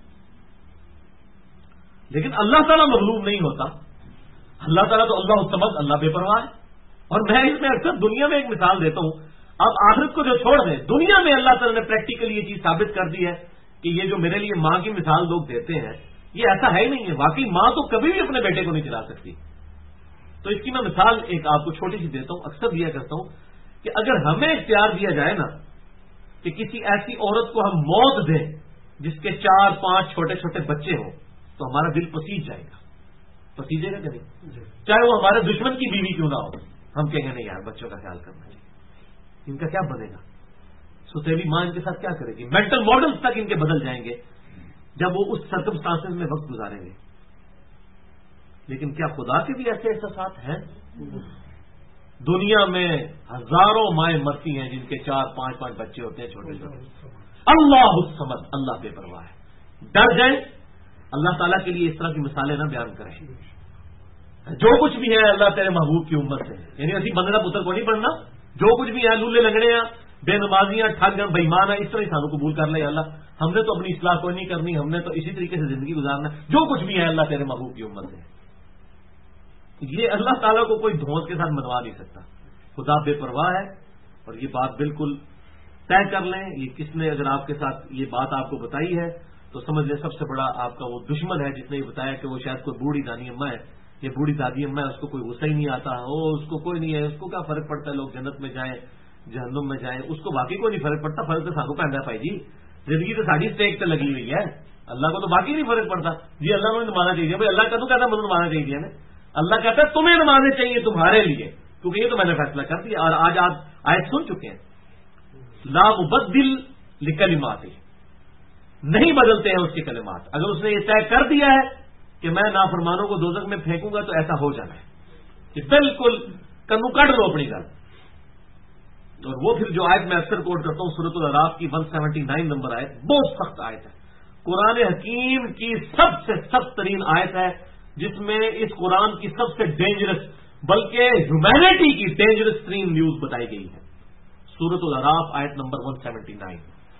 لیکن اللہ تعالیٰ مغلوب نہیں ہوتا. اللہ تعالیٰ تو اللہ الصمد, اللہ بے پرواہ ہے. اور میں اس میں اکثر دنیا میں ایک مثال دیتا ہوں, اب آخرت کو جو چھوڑ دیں, دنیا میں اللہ تعالیٰ نے پریکٹیکلی یہ چیز ثابت کر دی ہے کہ یہ جو میرے لیے ماں کی مثال لوگ دیتے ہیں یہ ایسا ہے ہی نہیں ہے. واقعی ماں تو کبھی بھی اپنے بیٹے کو نہیں چلا سکتی. تو اس کی میں مثال ایک آپ کو چھوٹی سی دیتا ہوں, اکثر دیا کرتا ہوں کہ اگر ہمیں اختیار دیا جائے نا کہ کسی ایسی عورت کو ہم موت دیں جس کے 4-5 چھوٹے چھوٹے بچے ہوں, تو ہمارا دل پسیج جائے گا. پسیجے گا کہ نہیں؟ چاہے وہ ہمارے دشمن کی بیوی کیوں نہ ہو, ہم کہیں گے نہیں یار بچوں کا خیال کرنا چاہیے. ان کا کیا بنے گا؟ ستیلی ماں ان کے ساتھ کیا کرے گی؟ مینٹل ماڈلز تک ان کے بدل جائیں گے جب وہ اس سرکمسٹانسز میں وقت گزاریں گے. لیکن کیا خدا کے بھی ایسے احساسات ہیں؟ دنیا میں ہزاروں مائیں مرتی ہیں جن کے 4-5 بچے ہوتے ہیں چھوٹے چھوٹے. اللہ الصمد, اللہ بے پرواہ ہے. ڈر جائیں, اللہ تعالیٰ کے لیے اس طرح کی مثالیں نہ بیان کریں. جو کچھ بھی ہے اللہ تیرے محبوب کی امت سے, یعنی اسی بندہ پتر کو نہیں پڑھنا, جو کچھ بھی ہے لولے لنگڑے ہیں, بے نمازیاں, ٹھگ بےمان ہے, اس طرح سانو قبول کر لے اللہ. ہم نے تو اپنی اصلاح کوئی نہیں کرنی, ہم نے تو اسی طریقے سے زندگی گزارنا. جو کچھ بھی ہے اللہ تیرے محبوب کی امت سے. یہ اللہ تعالیٰ کو کوئی دھوس کے ساتھ منوا نہیں سکتا. خدا بے پرواہ ہے. اور یہ بات بالکل طے کر لیں, یہ کس نے اگر آپ کے ساتھ یہ بات آپ کو بتائی ہے تو سمجھ لیں سب سے بڑا آپ کا وہ دشمن ہے جس نے یہ بتایا کہ وہ شاید کوئی بوڑھی نانی اماں ہے, یہ بوڑھی دادی اماں ہے, اس کو کوئی غصہ ہی نہیں آتا, اس کو کوئی نہیں ہے, اس کو کیا فرق پڑتا ہے لوگ جنت میں جائیں جہنم میں جائیں, اس کو باقی کوئی نہیں فرق پڑتا. فرق تو سانو پہنتا ہے بھائی جی, زندگی تو ساری اسٹیک پہ لگی ہوئی ہے. اللہ کو تو باقی نہیں فرق پڑتا جی. اللہ نے نمانا چاہیے بھائی, اللہ کا تو کہتا ہے مجھے نمانا چاہیے نا. اللہ کہتا ہے تمہیں نمازیں چاہیے تمہارے لیے, کیونکہ یہ تو میں نے فیصلہ کر دیا. اور آج آپ آیت سن چکے ہیں, لا مبدل لکلمات, نہیں بدلتے ہیں اس کے کلمات. اگر اس نے یہ طے کر دیا ہے کہ میں نافرمانوں کو دوزخ میں پھینکوں گا تو ایسا ہو جانا ہے کہ بالکل کنو کاٹ لو اپنی گل. اور وہ پھر جو آیت میں اکثر کوٹ کرتا ہوں سورۃ الاعراف کی 179 نمبر آیت, بہت سخت آیت ہے, قرآن حکیم کی سب سے سخت ترین آیت ہے, جس میں اس قرآن کی سب سے ڈینجرس بلکہ ہیومینٹی کی ڈینجرس ترین نیوز بتائی گئی ہے. سورۃ الاعراف آیت نمبر 179,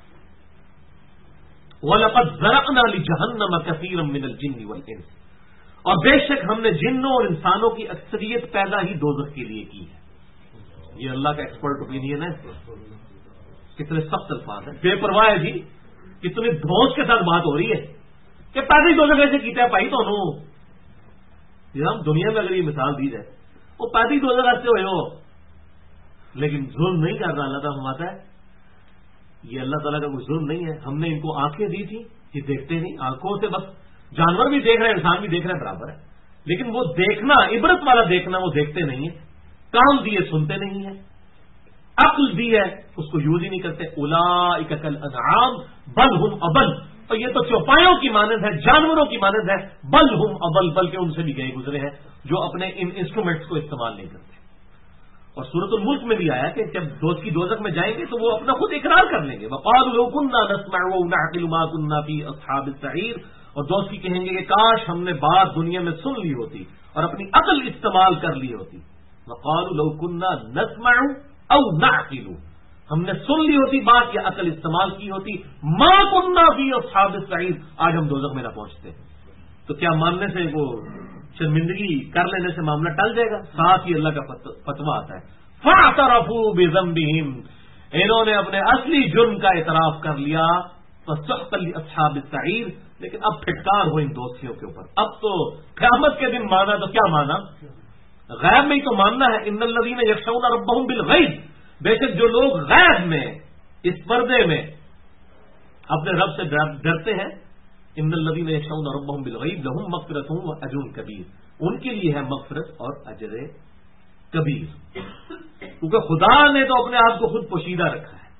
وَلَقَدْ ذَرَأْنَا لِجَهَنَّمَ كَثِيرًا مِنَ الْجِنِّ وَالْإِنسِ, اور بے شک ہم نے جنوں اور انسانوں کی اکثریت پیدا ہی دوزخ کے لیے کی ہے. یہ اللہ کا ایکسپرٹ اوپینین ہے. کتنے سخت الفاظ ہیں, بے پرواہ ہے جی, کتنے دھوس کے ساتھ بات ہو رہی ہے کہ پیدا ہی دوزخ ایسے کیتا ہے بھائی. تو ہم دنیا میں اگر یہ مثال دی جائے, وہ پیدا ہی دوزخ ایسے ہوئے ہو, لیکن ظلم نہیں کر رہا اللہ تعالیٰ فرماتا ہے. یہ اللہ تعالیٰ کا کوئی ظلم نہیں ہے. ہم نے ان کو آنکھیں دی تھی, یہ دیکھتے نہیں. آنکھوں سے بس جانور بھی دیکھ رہے ہیں, انسان بھی دیکھ رہے ہیں, برابر ہے. لیکن وہ دیکھنا, عبرت والا دیکھنا, وہ دیکھتے نہیں ہیں. کان دیے سنتے نہیں ہیں. عقل دی ہے اس کو یوز ہی نہیں کرتے. اولئک کالانعام بل ہم اضل, اور یہ تو چوپایوں کی مانند ہے, جانوروں کی مانند ہے. بل ہم اضل, بلکہ ان سے بھی گئے گزرے ہیں جو اپنے ان انسٹرومنٹس کو استعمال نہیں کرتے. اور سورۃ الملک میں بھی آیا کہ جب دوست کی دوزخ میں جائیں گے تو وہ اپنا خود اقرار کر لیں گے. وقالوا لو كنا نسمع ونعقل ما كنا في اصحاب السعير, اور دوست کی کہیں گے کہ کاش ہم نے بات دنیا میں سن لی ہوتی اور اپنی عقل استعمال کر لی ہوتی. وقالوا لو كنا نسمع او نعقل، ہم نے سن لی ہوتی بات یا عقل استعمال کی ہوتی، ما كنا فی اصحاب السعیر، آج ہم دوزخ میں نہ پہنچتے. تو کیا ماننے سے وہ شرمندگی کر لینے سے معاملہ ٹل جائے گا؟ ساتھ ہی اللہ کا فتویٰ آتا ہے فاعترفوا بذنبہم، انہوں نے اپنے اصلی جرم کا اعتراف کر لیا، فسحقا لاصحاب السعیر، لیکن اب پھٹکار ہو ان دوستیوں کے اوپر. اب تو قیامت کے دن مانا تو کیا مانا؟ غیب میں ہی تو ماننا ہے. ان الذین یخشون ربہم بالغیب، بے شک جو لوگ غیب میں اس پردے میں اپنے رب سے ڈرتے ہیں، ان الذین یخشون ربہم بالغیب لہم مغفرۃ واجر کبیر، ان کے لیے ہے مغفرت اور اجر کبیر. کیونکہ خدا نے تو اپنے آپ کو خود پوشیدہ رکھا ہے،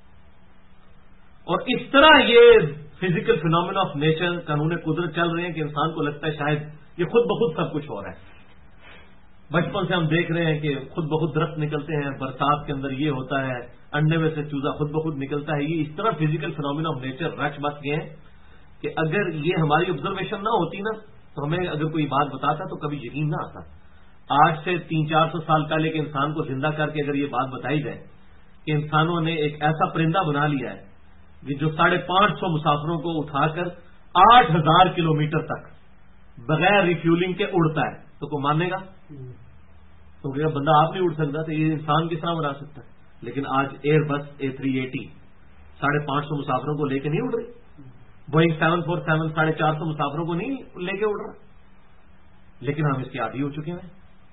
اور اس طرح یہ فزیکل فینومینا آف نیچر، قانون قدرت چل رہے ہیں کہ انسان کو لگتا ہے شاید یہ خود بخود سب کچھ ہو رہا ہے. بچپن سے ہم دیکھ رہے ہیں کہ خود بخود درخت نکلتے ہیں، برسات کے اندر یہ ہوتا ہے، انڈے میں سے چوزا خود بخود نکلتا ہے. یہ اس طرح فزیکل فینومینا آف نیچر رچ بس گئے ہیں کہ اگر یہ ہماری آبزرویشن نہ ہوتی نا تو ہمیں اگر کوئی بات بتاتا تو کبھی یقین نہ آتا. آج سے 300-400 سال پہلے کے انسان کو زندہ کر کے اگر یہ بات بتائی جائے کہ انسانوں نے ایک ایسا پرندہ بنا لیا ہے کہ جو 550 مسافروں کو اٹھا کر 8000 کلومیٹر تک بغیر ریفیولنگ کے اڑتا ہے، تو کوئی مانے گا؟ تو کہ بندہ آپ نہیں اڑ سکتا تو یہ انسان کس طرح بنا سکتا ہے؟ لیکن آج ایئر بس A380 550 مسافروں کو لے کے نہیں اڑ رہی، بوئنگ 747 450 مسافروں کو نہیں لے کے اڑ رہا، لیکن ہم اس کے عادی ہو چکے ہیں.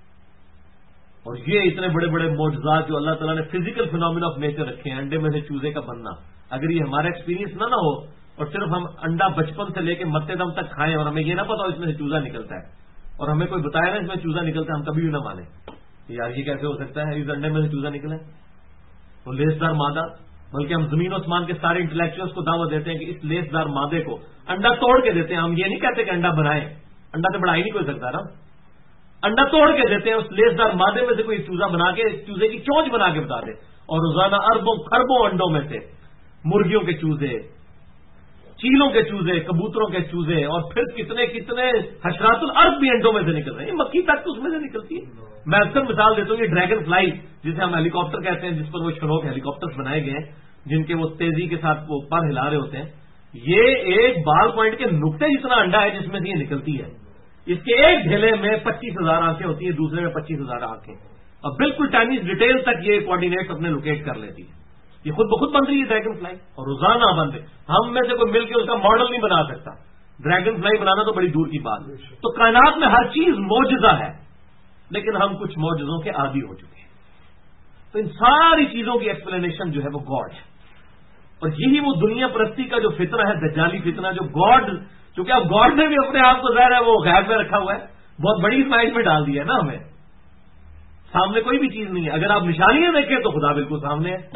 اور یہ اتنے بڑے بڑے معجزات جو اللہ تعالیٰ نے فزیکل فینومینا آف نیچر رکھے ہیں، انڈے میں سے چوزے کا بننا، اگر یہ ہمارا ایکسپیرینس نہ ہو اور صرف ہم انڈا بچپن سے لے کے مرتے دم تک کھائیں اور ہمیں یہ نہ پتا ہو اس میں سے چوزا نکلتا ہے، اور ہمیں کوئی بتایا نا اس میں چوزا نکلتا ہے، ہم کبھی بھی نہ مانیں یار یہ کیسے ہو سکتا ہے اس انڈے میں سے چوزا نکلے. تو لیسدار مادہ، بلکہ ہم زمین و آسمان کے سارے انٹلیکچوئلس کو دعوت دیتے ہیں کہ اس لیسدار مادے کو انڈا توڑ کے دیتے ہیں. ہم یہ نہیں کہتے کہ انڈا بنائیں، انڈا تو بڑھا ہی نہیں کوئی سکتا نا، انڈا توڑ کے دیتے ہیں، اس لیسدار مادے میں سے کوئی چوزا بنا کے چوزے کی چونچ بنا کے بتا دے. اور روزانہ اربوں خربوں انڈوں میں سے مرغیوں کے چوزے، چیلوں کے چوزے، کبوتروں کے چوزے، اور پھر کتنے کتنے حشرات الارض بھی انڈوں میں سے نکل رہے ہیں. مکھی تک تو اس میں سے نکلتی ہے. میں اکثر مثال دیتا ہوں، یہ ڈریگن فلائی جسے ہم ہیلی کاپٹر کہتے ہیں، جس پر وہ شنوک ہیلی کاپٹر بنائے گئے ہیں جن کے وہ تیزی کے ساتھ وہ پر ہلا رہے ہوتے ہیں، یہ ایک بال پوائنٹ کے نقطے جتنا انڈا ہے جس میں سے یہ نکلتی ہے. اس کے ایک ڈھیلے میں 25,000 آنکھیں ہوتی ہیں، دوسرے میں 25,000 آنکھیں، اور بالکل ٹائنی ڈیٹیل تک یہ کوآرڈینیٹس اپنے لوکیٹ کر لیتی ہے. یہ خود بخود بن رہی ہے ڈریگن فلائی، اور روزانہ بن رہی. ہم میں سے کوئی مل کے اس کا ماڈل نہیں بنا سکتا، ڈریگن فلائی بنانا تو بڑی دور کی بات ہے. تو کائنات میں ہر چیز معجزہ ہے، لیکن ہم کچھ معجزوں کے عادی ہو چکے ہیں. تو ان ساری چیزوں کی ایکسپلینیشن جو ہے وہ گاڈ ہے. اور یہی وہ دنیا پرستی کا جو فتنہ ہے، دجالی فتنہ، جو گاڈ، چونکہ اب گاڈ نے بھی اپنے آپ کو ظاہر ہے وہ غیب میں رکھا ہوا ہے، بہت بڑی اسمائل میں ڈال دیا ہے نا. ہمیں سامنے کوئی بھی چیز نہیں ہے، اگر آپ نشانیاں دیکھیں تو خدا بالکل سامنے ہے.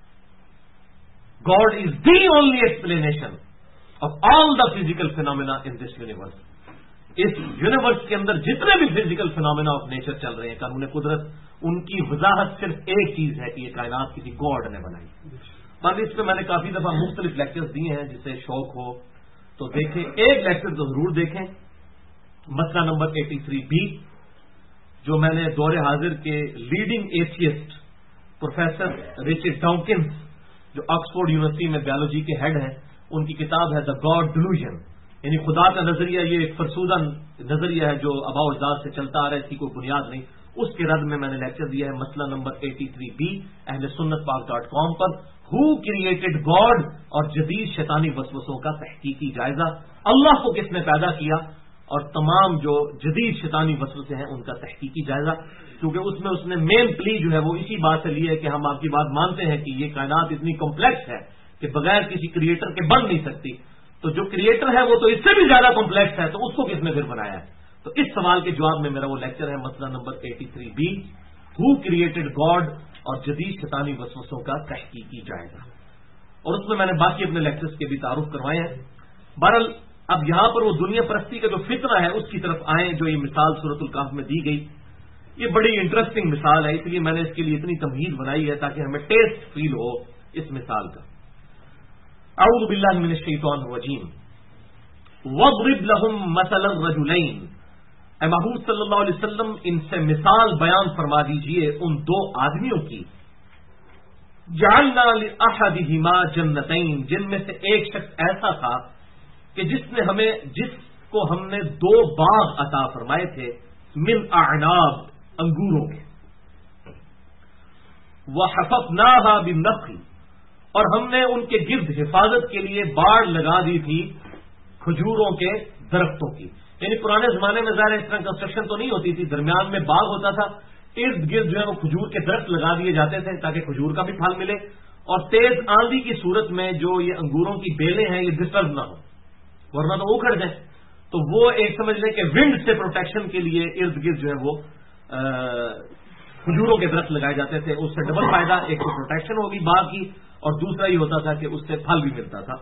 God is the only explanation of all the physical phenomena in this universe. اس یونیورس کے اندر جتنے بھی فزیکل فینومینا آف نیچر چل رہے ہیں، قانون قدرت، ان کی وضاحت صرف ایک چیز ہے کہ یہ کائنات کسی گاڈ نے بنائی. باقی اس پہ میں نے کافی دفعہ مختلف لیکچرز دیے ہیں، جسے شوق ہو تو دیکھیں. ایک لیکچر تو ضرور دیکھیں، مسئلہ نمبر 83B، جو میں نے دور حاضر کے leading atheist professor Richard Dawkins, جو آکسفورڈ یونیورسٹی میں بیالوجی کے ہیڈ ہیں، ان کی کتاب ہے دا گاڈ ڈیلوژن، یعنی خدا کا نظریہ. یہ ایک فرسودہ نظریہ ہے جو آباء و اجداد سے چلتا آ رہا ہے، اس کی کوئی بنیاد نہیں. اس کے رد میں نے لیکچر دیا ہے مسئلہ نمبر 83B اہل سنت پاک.com پر، ہو کریٹڈ گاڈ، اور جدید شیطانی وسوسوں کا تحقیقی جائزہ. اللہ کو کس نے پیدا کیا، اور تمام جو جدید شیطانی وسوسے ہیں ان کا تحقیقی جائزہ. کیونکہ اس میں اس نے مین پلی جو ہے وہ اسی بات سے لی ہے کہ ہم آپ کی بات مانتے ہیں کہ یہ کائنات اتنی کمپلیکس ہے کہ بغیر کسی کریٹر کے بن نہیں سکتی. تو جو کریٹر ہے وہ تو اس سے بھی زیادہ کمپلیکس ہے، تو اس کو کس نے پھر بنایا ہے؟ تو اس سوال کے جواب میں میرا وہ لیکچر ہے مسئلہ number 83B، who created God, اور جدید شیطانی وسوسوں کا تحقیقی جائزہ. اور اس میں میں نے باقی اپنے لیکچرز کے بھی تعارف کروائے ہیں. بہرحال اب یہاں پر وہ دنیا پرستی کا جو فتنہ ہے اس کی طرف آئیں، جو یہ مثال سورۃ الکہف میں دی گئی. یہ بڑی انٹرسٹنگ مثال ہے، اس لیے میں نے اس کے لیے اتنی تمہید بنائی ہے تاکہ ہمیں ٹیسٹ فیل ہو اس مثال کا. اعوذ باللہ من الشیطان الرجیم. واضرب لهم مثل الرجلین اے محبوب صلی اللہ علیہ وسلم ان سے مثال بیان فرما دیجئے ان دو آدمیوں کی، جعلنا لأحدہما جنتین، جن میں سے ایک شخص ایسا تھا کہ جس کو ہم نے دو باغ عطا فرمائے تھے، من اعناب، انگوروں کے، وحففناها بالنخل، اور ہم نے ان کے گرد حفاظت کے لیے باڑ لگا دی تھی کھجوروں کے درختوں کی. یعنی پرانے زمانے میں ظاہر اس طرح کنسٹرکشن تو نہیں ہوتی تھی، درمیان میں باغ ہوتا تھا، ارد گرد جو ہے وہ کھجور کے درخت لگا دیے جاتے تھے تاکہ کھجور کا بھی پھل ملے، اور تیز آندھی کی صورت میں جو یہ انگوروں کی بیلیں ہیں یہ ڈسٹرب نہ ہو ورنہ تو اکھڑ جائیں. تو وہ ایک سمجھ لیں کہ ونڈ سے پروٹیکشن کے لیے ارد گرد جو ہے وہ کھجوروں کے درخت لگائے جاتے تھے. اس سے ڈبل فائدہ، ایک تو پروٹیکشن ہوگی باغ کی، اور دوسرا یہ ہوتا تھا کہ اس سے پھل بھی ملتا تھا.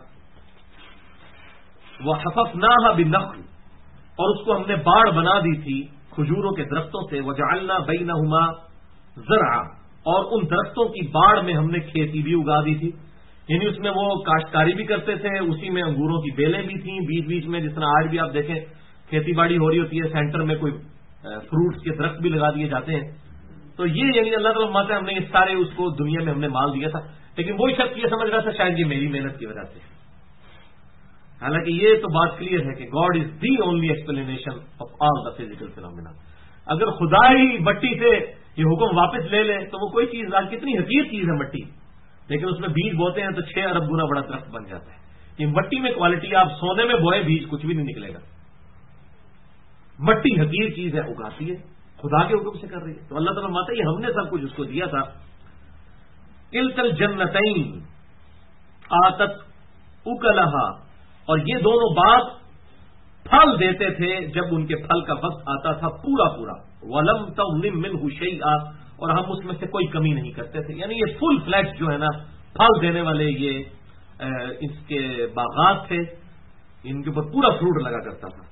وحففناها بالنخل، اور اس کو ہم نے باڑ بنا دی تھی کھجوروں کے درختوں سے. وجعلنا بینہما زرعا، اور ان درختوں کی باڑ میں ہم نے کھیتی بھی اگا دی تھی. یعنی اس میں وہ کاشتکاری بھی کرتے تھے، اسی میں انگوروں کی بیلیں بھی تھیں بیچ بیچ میں، جس طرح آج بھی آپ دیکھیں کھیتی باڑی ہو رہی ہوتی ہے، سینٹر میں کوئی فروٹس کے درخت بھی لگا دیے جاتے ہیں. تو یہ یعنی اللہ تعالیٰ ماتے ہم نے یہ سارے اس کو دنیا میں ہم نے مال دیا تھا. لیکن وہی شخص یہ سمجھ رہا تھا شاید یہ میری محنت کی وجہ سے. حالانکہ یہ تو بات کلیئر ہے کہ God is the only explanation of all the physical phenomena. اگر خدا ہی مٹی سے یہ حکم واپس لے لے تو وہ کوئی چیز، آج کتنی حقیر چیز ہے مٹی، لیکن اس میں بیج بوتے ہیں تو 6 ارب گنا بڑا درخت بن جاتا ہے. یہ مٹی میں کوالٹی، آپ سونے میں بوئے بیج کچھ بھی نہیں نکلے گا. مٹی حقیر چیز ہے، اگاتی ہے، خدا کے حکم سے کر رہی ہے. تو اللہ تعالیٰ ماتا یہ ہم نے سب کچھ اس کو دیا تھا. کلتل جنتین آتت اکلہا، اور یہ دونوں باغ پھل دیتے تھے جب ان کے پھل کا وقت آتا تھا پورا پورا. ولم تظلم منہ شیئا، اور ہم اس میں سے کوئی کمی نہیں کرتے تھے. یعنی یہ فل فلیش جو ہے نا پھل دینے والے یہ اس کے باغات تھے، ان کے اوپر پورا فروٹ لگا کرتا تھا.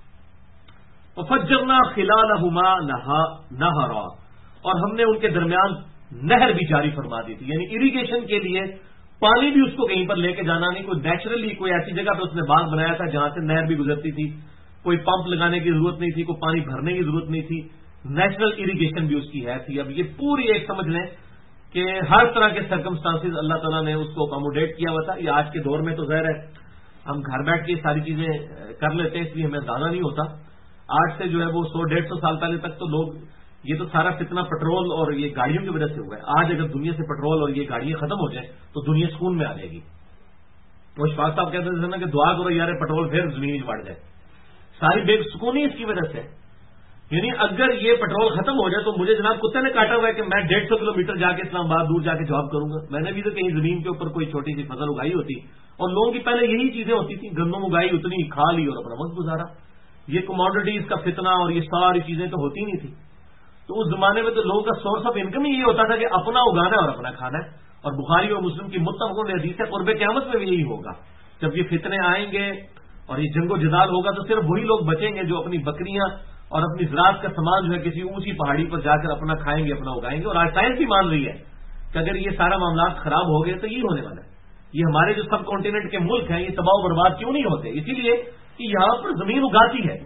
وفجرنا خلالہما نہرا، اور ہم نے ان کے درمیان نہر بھی جاری فرما دی تھی. یعنی اریگیشن کے لیے پانی بھی اس کو کہیں پر لے کے جانا نہیں، کوئی نیچرلی کوئی ایسی جگہ پہ اس نے باغ بنایا تھا جہاں سے نہر بھی گزرتی تھی، کوئی پمپ لگانے کی ضرورت نہیں تھی، کوئی پانی بھرنے کی ضرورت نہیں تھی، نیچرل اریگیشن بھی اس کی ہے تھی. اب یہ پوری ایک سمجھ لیں کہ ہر طرح کے سرکمسٹانسز اللہ تعالیٰ نے اس کو اکاموڈیٹ کیا ہوا تھا. یہ آج کے دور میں تو ظاہر ہے ہم گھر بیٹھ کے ساری چیزیں کر لیتے ہیں، اس لیے ہمیں زیادہ نہیں ہوتا. آج سے جو ہے وہ 100-150 سال پہلے تک تو لوگ، یہ تو سارا فتنہ پٹرول اور یہ گاڑیوں کی وجہ سے ہوا ہے. آج اگر دنیا سے پٹرول اور یہ گاڑیاں ختم ہو جائیں تو دنیا سکون میں آ جائے گی. وہ شفاق صاحب کہتے تھے نا کہ دعا کرو یار پٹرول پھر زمین میں بڑھ جائے. ساری بے سکونی اس کی وجہ سے. یعنی اگر یہ پٹرول ختم ہو جائے تو مجھے جناب کتے نے کاٹا ہوا ہے کہ میں 150 کلومیٹر جا کے اسلام آباد دور جا کے جاب کروں گا. میں نے بھی تو کہیں زمین کے اوپر کوئی چھوٹی سی فصل اگائی ہوتی، اور لوگوں کی پہلے یہی چیزیں ہوتی تھیں، گندم اگائی اتنی کھا لی اور اپنا وقت گزارا. یہ کموڈٹیز کا فتنہ اور یہ ساری چیزیں تو ہوتی نہیں تھی. تو اس زمانے میں تو لوگوں کا سورس آف انکم ہی یہ ہوتا تھا کہ اپنا اگانا ہے اور اپنا کھانا ہے. اور بخاری اور مسلم کی متفق حدیث ہے قرب قیامت میں بھی یہی ہوگا. جب یہ فتنے آئیں گے اور یہ جنگ و جدال ہوگا تو صرف وہی لوگ بچیں گے جو اپنی بکریاں اور اپنی زراعت کا سامان جو ہے کسی اونچی پہاڑی پر جا کر اپنا کھائیں گے، اپنا اگائیں گے. اور آج سائنس بھی مان رہی ہے کہ اگر یہ سارا معاملات خراب ہو گئے تو یہ ہونے والا ہے. یہ ہمارے جو سب کانٹیننٹ کے ملک ہیں یہ تباہ و برباد کیوں نہیں ہوتے؟ اسی لیے کہ یہاں پر زمین اگاتی ہے.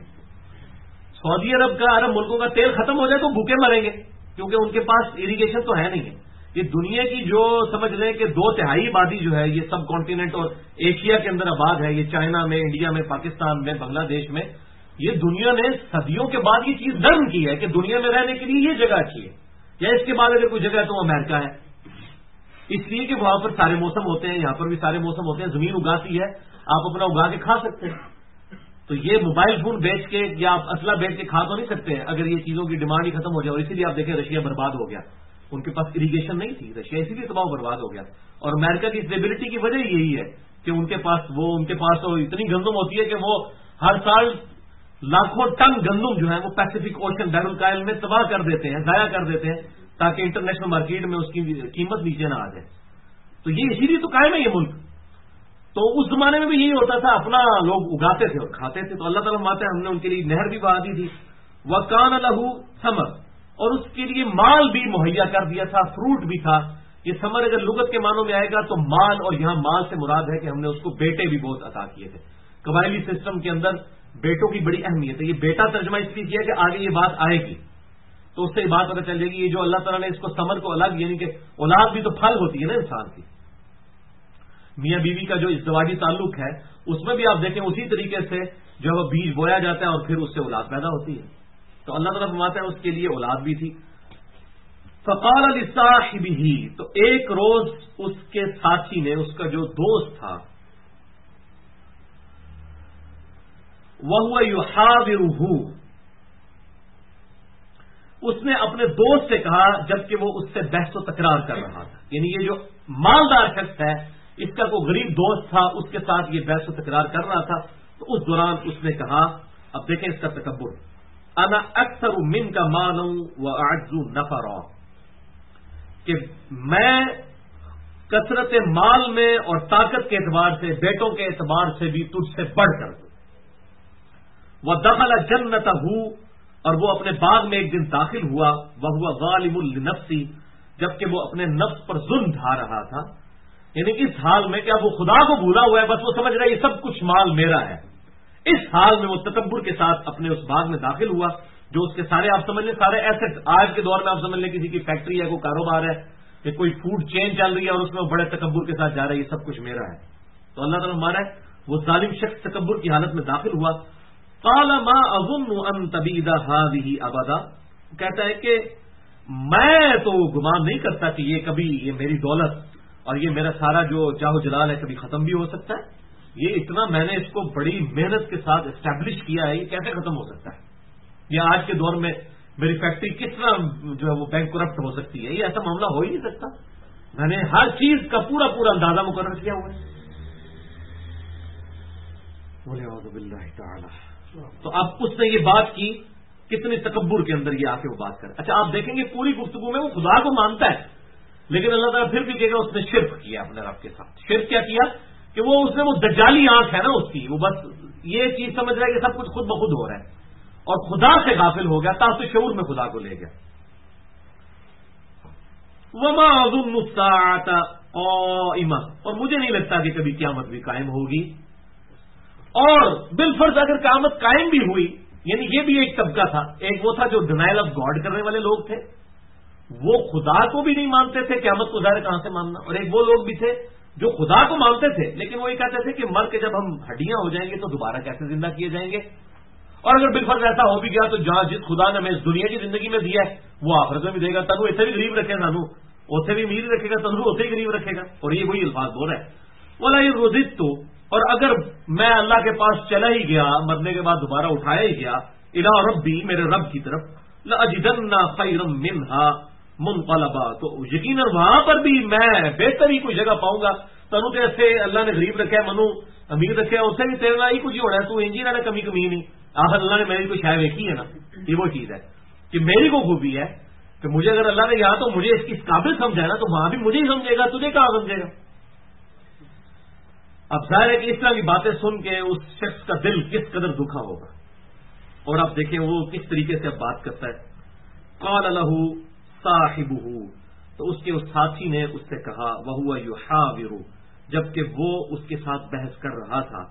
سعودی عرب کا، عرب ملکوں کا تیل ختم ہو جائے تو بھوکے مریں گے، کیونکہ ان کے پاس اریگیشن تو ہے نہیں ہے. یہ دنیا کی جو سمجھ لیں کہ 2/3 آبادی جو ہے یہ سب کانٹیننٹ اور ایشیا کے اندر آباد ہے. یہ چائنا میں، انڈیا میں، پاکستان میں، بنگلہ دیش میں. یہ دنیا نے صدیوں کے بعد یہ چیز لرن کی ہے کہ دنیا میں رہنے کے لیے یہ جگہ اچھی ہے، یا اس کے بعد اگر کوئی جگہ ہے تو وہ امریکہ ہے. اس لیے کہ وہاں پر سارے موسم ہوتے ہیں، یہاں پر بھی سارے موسم ہوتے ہیں. زمین اگاتی ہے، آپ اپنا اگا کے کھا سکتے ہیں. تو یہ موبائل فون بیچ کے یا آپ اسلحہ بیچ کے کھا تو نہیں سکتے ہیں اگر یہ چیزوں کی ڈیمانڈ ہی ختم ہو جائے. اور اسی لیے آپ دیکھیں رشیا برباد ہو گیا، ان کے پاس اریگیشن نہیں تھی. رشیا اسی لیے تباہ برباد ہو گیا. اور امریکہ کی اسٹیبلٹی کی وجہ یہی ہے کہ ان کے پاس تو اتنی گندم ہوتی ہے کہ وہ ہر سال لاکھوں ٹن گندم جو ہے وہ پیسفک اوشن بین القاعل میں تباہ کر دیتے ہیں، ضائع کر دیتے ہیں، تاکہ انٹرنیشنل مارکیٹ میں اس کی قیمت نیچے نہ آ جائے. تو یہ اسی لیے تو قائم ہے یہ ملک. تو اس زمانے میں بھی یہی ہوتا تھا، اپنا لوگ اگاتے تھے اور کھاتے تھے. تو اللہ تعالیٰ ماتے ہم نے ان کے لیے نہر بھی بہا دی تھی. وَكَانَ لَهُ ثَمَرٌ، اور اس کے لیے مال بھی مہیا کر دیا تھا، فروٹ بھی تھا. یہ ثمر اگر لغت کے معنوں میں آئے گا تو مال، اور یہاں مال سے مراد ہے کہ ہم نے اس کو بیٹے بھی بہت عطا کیے تھے. قبائلی سسٹم کے اندر بیٹوں کی بڑی اہمیت ہے. یہ بیٹا ترجمہ اس لیے کیا کہ آگے یہ بات آئے گی تو اس سے یہ بات پتہ چل جائے گی. یہ جو اللہ تعالیٰ نے اس کو ثمر کو الگ، یعنی کہ اولاد بھی تو پھل ہوتی ہے نا انسان کی. میاں بیوی کا جو ازدواجی تعلق ہے اس میں بھی آپ دیکھیں اسی طریقے سے جو وہ بیج بویا جاتا ہے اور پھر اس سے اولاد پیدا ہوتی ہے. تو اللہ تعالیٰ فرماتا ہے اس کے لیے اولاد بھی تھی. فقال لصاحبہ، تو ایک روز اس کے ساتھی نے، اس کا جو دوست تھا، وَهُوَ يُحَاوِرُهُ، اس نے اپنے دوست سے کہا جبکہ وہ اس سے بحث و تکرار کر رہا تھا. یعنی یہ جو مالدار شخص ہے اس کا کوئی غریب دوست تھا، اس کے ساتھ یہ بحث و تکرار کر رہا تھا. تو اس دوران اس نے کہا، اب دیکھیں اس کا تکبر، انا اکثر منک مالا واعز نفرا، کہ میں کثرت مال میں اور طاقت کے اعتبار سے، بیٹوں کے اعتبار سے بھی تجھ سے بڑھ کر ہوں. وَدَخَلَ جَنَّتَهُ، اور وہ اپنے باغ میں ایک دن داخل ہوا، وَهُوَ ظَالِمٌ لِنَفْسِهِ، جبکہ وہ اپنے نفس پر ظلم ڈھا رہا تھا. یعنی اس حال میں کہ اب وہ خدا کو بھولا ہوا ہے، بس وہ سمجھ رہا ہے یہ سب کچھ مال میرا ہے. اس حال میں وہ تکبر کے ساتھ اپنے اس باغ میں داخل ہوا جو اس کے سارے، آپ سمجھ لیں سارے ایسٹ. آج کے دور میں آپ سمجھ لیں کسی کی فیکٹری ہے، کوئی کاروبار ہے، کہ کوئی فوڈ چین چل رہی ہے اور اس میں وہ بڑے تکبر کے ساتھ جا رہا ہے یہ سب کچھ میرا ہے. تو اللہ تعالیٰ مانا ہے وہ ظالم شخص تکبر کی حالت میں داخل ہوا. قال ما اظن ان تبید هذه ابدا، کہتا ہے کہ میں تو گمان نہیں کرتا کہ یہ کبھی، یہ میری دولت اور یہ میرا سارا جو جاہ و جلال ہے کبھی ختم بھی ہو سکتا ہے. یہ اتنا میں نے اس کو بڑی محنت کے ساتھ اسٹیبلش کیا ہے، یہ کیسے ختم ہو سکتا ہے؟ یہ آج کے دور میں میری فیکٹری کس طرح جو ہے وہ بینک کرپٹ ہو سکتی ہے؟ یہ ایسا معاملہ ہو ہی نہیں سکتا. میں نے ہر چیز کا پورا پورا اندازہ مقرر کیا ہوا ہے. وَلِعَوْذُ بِاللَّهِ تَعَالَى. تو اب اس نے یہ بات کی، کتنی تکبر کے اندر یہ آ کے وہ بات کرے. اچھا آپ دیکھیں گے پوری گفتگو میں وہ خدا کو مانتا ہے، لیکن اللہ تعالیٰ پھر بھی کہے گا اس نے شرک کیا اپنے رب کے ساتھ. شرک کیا کیا کہ وہ اس نے وہ دجالی آنکھ ہے نا اس کی، وہ بس یہ چیز سمجھ رہا ہے کہ سب کچھ خود بخود ہو رہا ہے اور خدا سے غافل ہو گیا، تاثر شعور میں خدا کو لے گیا. وما اظن الساعة قائمة، اور مجھے نہیں لگتا کہ کبھی قیامت بھی قائم ہوگی. اور بالفرض اگر قیامت قائم بھی ہوئی، یعنی یہ بھی ایک طبقہ تھا، ایک وہ تھا جو ڈینائل آف گاڈ کرنے والے لوگ تھے، وہ خدا کو بھی نہیں مانتے تھے، قیامت کو ظاہر کہاں سے ماننا. اور ایک وہ لوگ بھی تھے جو خدا کو مانتے تھے لیکن وہ یہ کہتے تھے کہ مر کے جب ہم ہڈیاں ہو جائیں گے تو دوبارہ کیسے زندہ کیے جائیں گے. اور اگر بالفرض ایسا ہو بھی گیا تو جہاں جس خدا نے ہمیں اس دنیا کی زندگی میں دیا ہے وہ آخرت میں بھی دے گا. تنو ایسے بھی غریب رکھے گا، سانو اوتھے بھی امیر رکھے گا، تنو اوتھے ہی غریب رکھے گا. اور یہ وہی الفاظ بول رہا ہے. ولا رزقت، اور اگر میں اللہ کے پاس چلا ہی گیا، مرنے کے بعد دوبارہ اٹھایا ہی گیا، الی ربی، میرے رب کی طرف، لاجدن خیرا منہا منقلبا، تو یقیناً وہاں پر بھی میں بہتر ہی کوئی جگہ پاؤں گا. تنو تو ایسے اللہ نے غریب رکھا ہے، منو امیر رکھا ہے، اسے بھی تیرنا ہی کچھ ہونا ہے. تو انجینئر نے کمی کمی نہیں، آخر اللہ نے میری کوئی شاید دیکھی ہے نا. یہ وہ چیز ہے کہ میری کو خوبی ہے کہ مجھے اگر اللہ نے یہاں تو مجھے اس کی قابل سمجھا ہے نا، تو وہاں بھی مجھے ہی سمجھے گا، تجھے کہاں سمجھے گا. اب ظاہر ہے کہ اس طرح کی باتیں سن کے اس شخص کا دل کس قدر دکھا ہوگا. اور آپ دیکھیں وہ کس طریقے سے اب بات کرتا ہے. قال له صاحبه، تو اس کے اس ساتھی نے اس سے کہا، وهو يحاور، جبکہ وہ اس کے ساتھ بحث کر رہا تھا،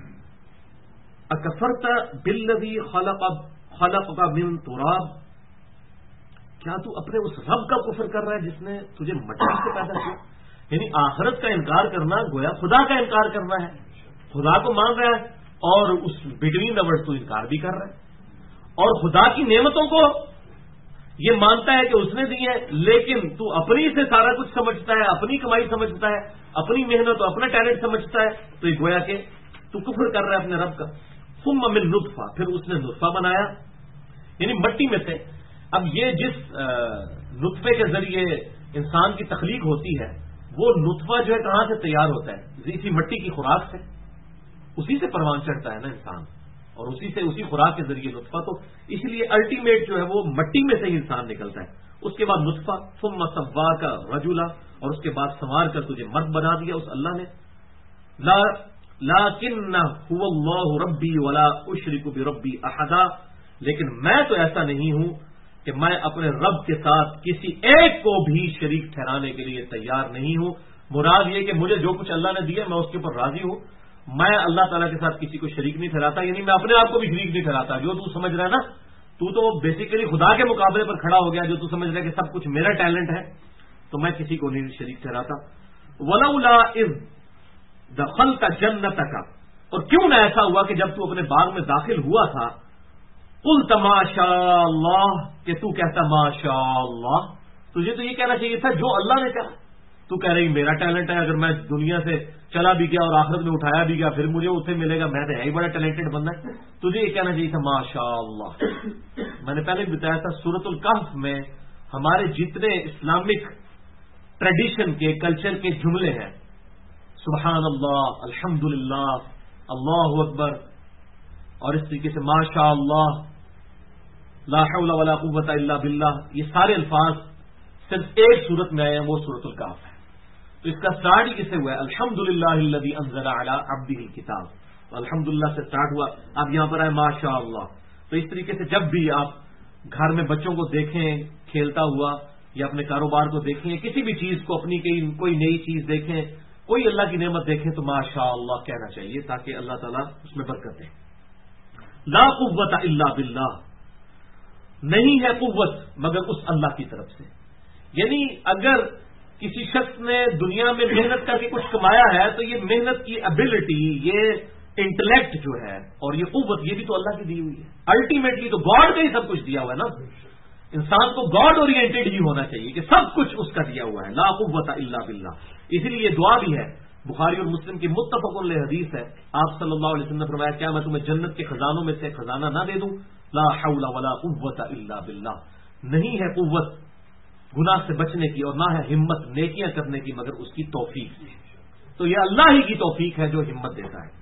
اکفرت بالذی خلقک من تراب، کیا تو اپنے اس رب کا کفر کر رہا ہے جس نے تجھے مٹی سے پیدا کیا. یعنی آخرت کا انکار کرنا گویا خدا کا انکار کرنا ہے. خدا کو مان رہا ہے اور اس بٹوین دا ورڈ تو انکار بھی کر رہا ہے. اور خدا کی نعمتوں کو یہ مانتا ہے کہ اس نے دی ہے، لیکن تو اپنی سے سارا کچھ سمجھتا ہے، اپنی کمائی سمجھتا ہے، اپنی محنت اور اپنا ٹیلنٹ سمجھتا ہے. تو یہ گویا کہ تو کفر کر رہا ہے اپنے رب کا. ثم من نطفہ، پھر اس نے نطفہ بنایا، یعنی مٹی میں سے. اب یہ جس نطفے کے ذریعے انسان کی تخلیق ہوتی ہے، وہ نطفہ جو ہے کہاں سے تیار ہوتا ہے؟ اسی مٹی کی خوراک سے، اسی سے پروان چڑھتا ہے نا انسان، اور اسی سے اسی خوراک کے ذریعے نطفہ. تو اس لیے الٹیمیٹ جو ہے وہ مٹی میں سے ہی انسان نکلتا ہے. اس کے بعد نطفہ، ثم سواک رجلا، اور اس کے بعد سنوار کر تجھے مرد بنا دیا اس اللہ نے. لیکن هو اللہ ربی ولا اشرک بربی احدا، لیکن میں تو ایسا نہیں ہوں کہ میں اپنے رب کے ساتھ کسی ایک کو بھی شریک ٹھہرانے کے لیے تیار نہیں ہوں. مراد یہ کہ مجھے جو کچھ اللہ نے دیا میں اس کے اوپر راضی ہوں. میں اللہ تعالیٰ کے ساتھ کسی کو شریک نہیں ٹھہراتا، یعنی میں اپنے آپ کو بھی شریک نہیں ٹھہراتا. جو تو سمجھ رہا ہے نا، تو بیسیکلی خدا کے مقابلے پر کھڑا ہو گیا. جو تو سمجھ رہا ہے کہ سب کچھ میرا ٹیلنٹ ہے، تو میں کسی کو نہیں شریک ٹھہراتا. ولولا اذ دخلت جنتک، اور کیوں نہ ایسا ہوا کہ جب تو اپنے باغ میں داخل ہوا تھا، قلت ما شاء اللہ، کہ تو کہتا ما شاء اللہ. تجھے تو یہ کہنا چاہیے تھا جو اللہ نے کہا. تو کہہ رہی میرا ٹیلنٹ ہے، اگر میں دنیا سے چلا بھی گیا اور آخرت میں اٹھایا بھی گیا پھر مجھے اتنے ملے گا، میں تو ہے ہی بڑا ٹیلنٹڈ بندہ ہے. تجھے یہ کہنا چاہیے تھا ما شاء اللہ. میں نے پہلے بھی بتایا تھا سورۃ الکہف میں ہمارے جتنے اسلامک ٹریڈیشن کے کلچر کے جملے ہیں، سبحان اللہ، الحمدللہ، اللہ اکبر، اور اس طریقے سے ما شاء اللہ، لا حول ولا قوت الا باللہ، یہ سارے الفاظ صرف ایک صورت میں آئے ہیں، وہ سورۃ الکہف ہے. تو اس کا سٹارٹ ہی کس سے ہوا ہے؟ الحمدللہ الذی انزل علی عبدہ الکتاب. الحمدللہ سے سٹارٹ ہوا. اب یہاں پر ہے ما شاء اللہ. تو اس طریقے سے جب بھی آپ گھر میں بچوں کو دیکھیں کھیلتا ہوا، یا اپنے کاروبار کو دیکھیں، یا کسی بھی چیز کو، اپنی کوئی نئی چیز دیکھیں، کوئی اللہ کی نعمت دیکھیں، تو ما شاء اللہ کہنا چاہیے تاکہ اللہ تعالیٰ اس میں برکت دے. لا قوت الا باللہ، نہیں ہے قوت مگر اس اللہ کی طرف سے. یعنی اگر کسی شخص نے دنیا میں محنت کر کے کچھ کمایا ہے تو یہ محنت کی ایبلٹی، یہ انٹلیکٹ جو ہے اور یہ قوت، یہ بھی تو اللہ کی دی ہوئی ہے. الٹیمیٹلی تو گاڈ کا ہی سب کچھ دیا ہوا ہے نا. انسان کو گاڈ اورینٹڈ ہی ہونا چاہیے کہ سب کچھ اس کا دیا ہوا ہے. لا قوت الا باللہ. اسی لیے یہ دعا بھی ہے، بخاری اور مسلم کی متفق علیہ حدیث ہے. آپ صلی اللہ علیہ وسلم نے فرمایا کیا میں تمہیں جنت کے خزانوں میں سے خزانہ نہ دے دوں؟ لا حول ولا قوت الا باللہ. نہیں ہے قوت گناہ سے بچنے کی اور نہ ہے ہمت نیکیاں کرنے کی مگر اس کی توفیق سے. تو یہ اللہ ہی کی توفیق ہے جو ہمت دیتا ہے.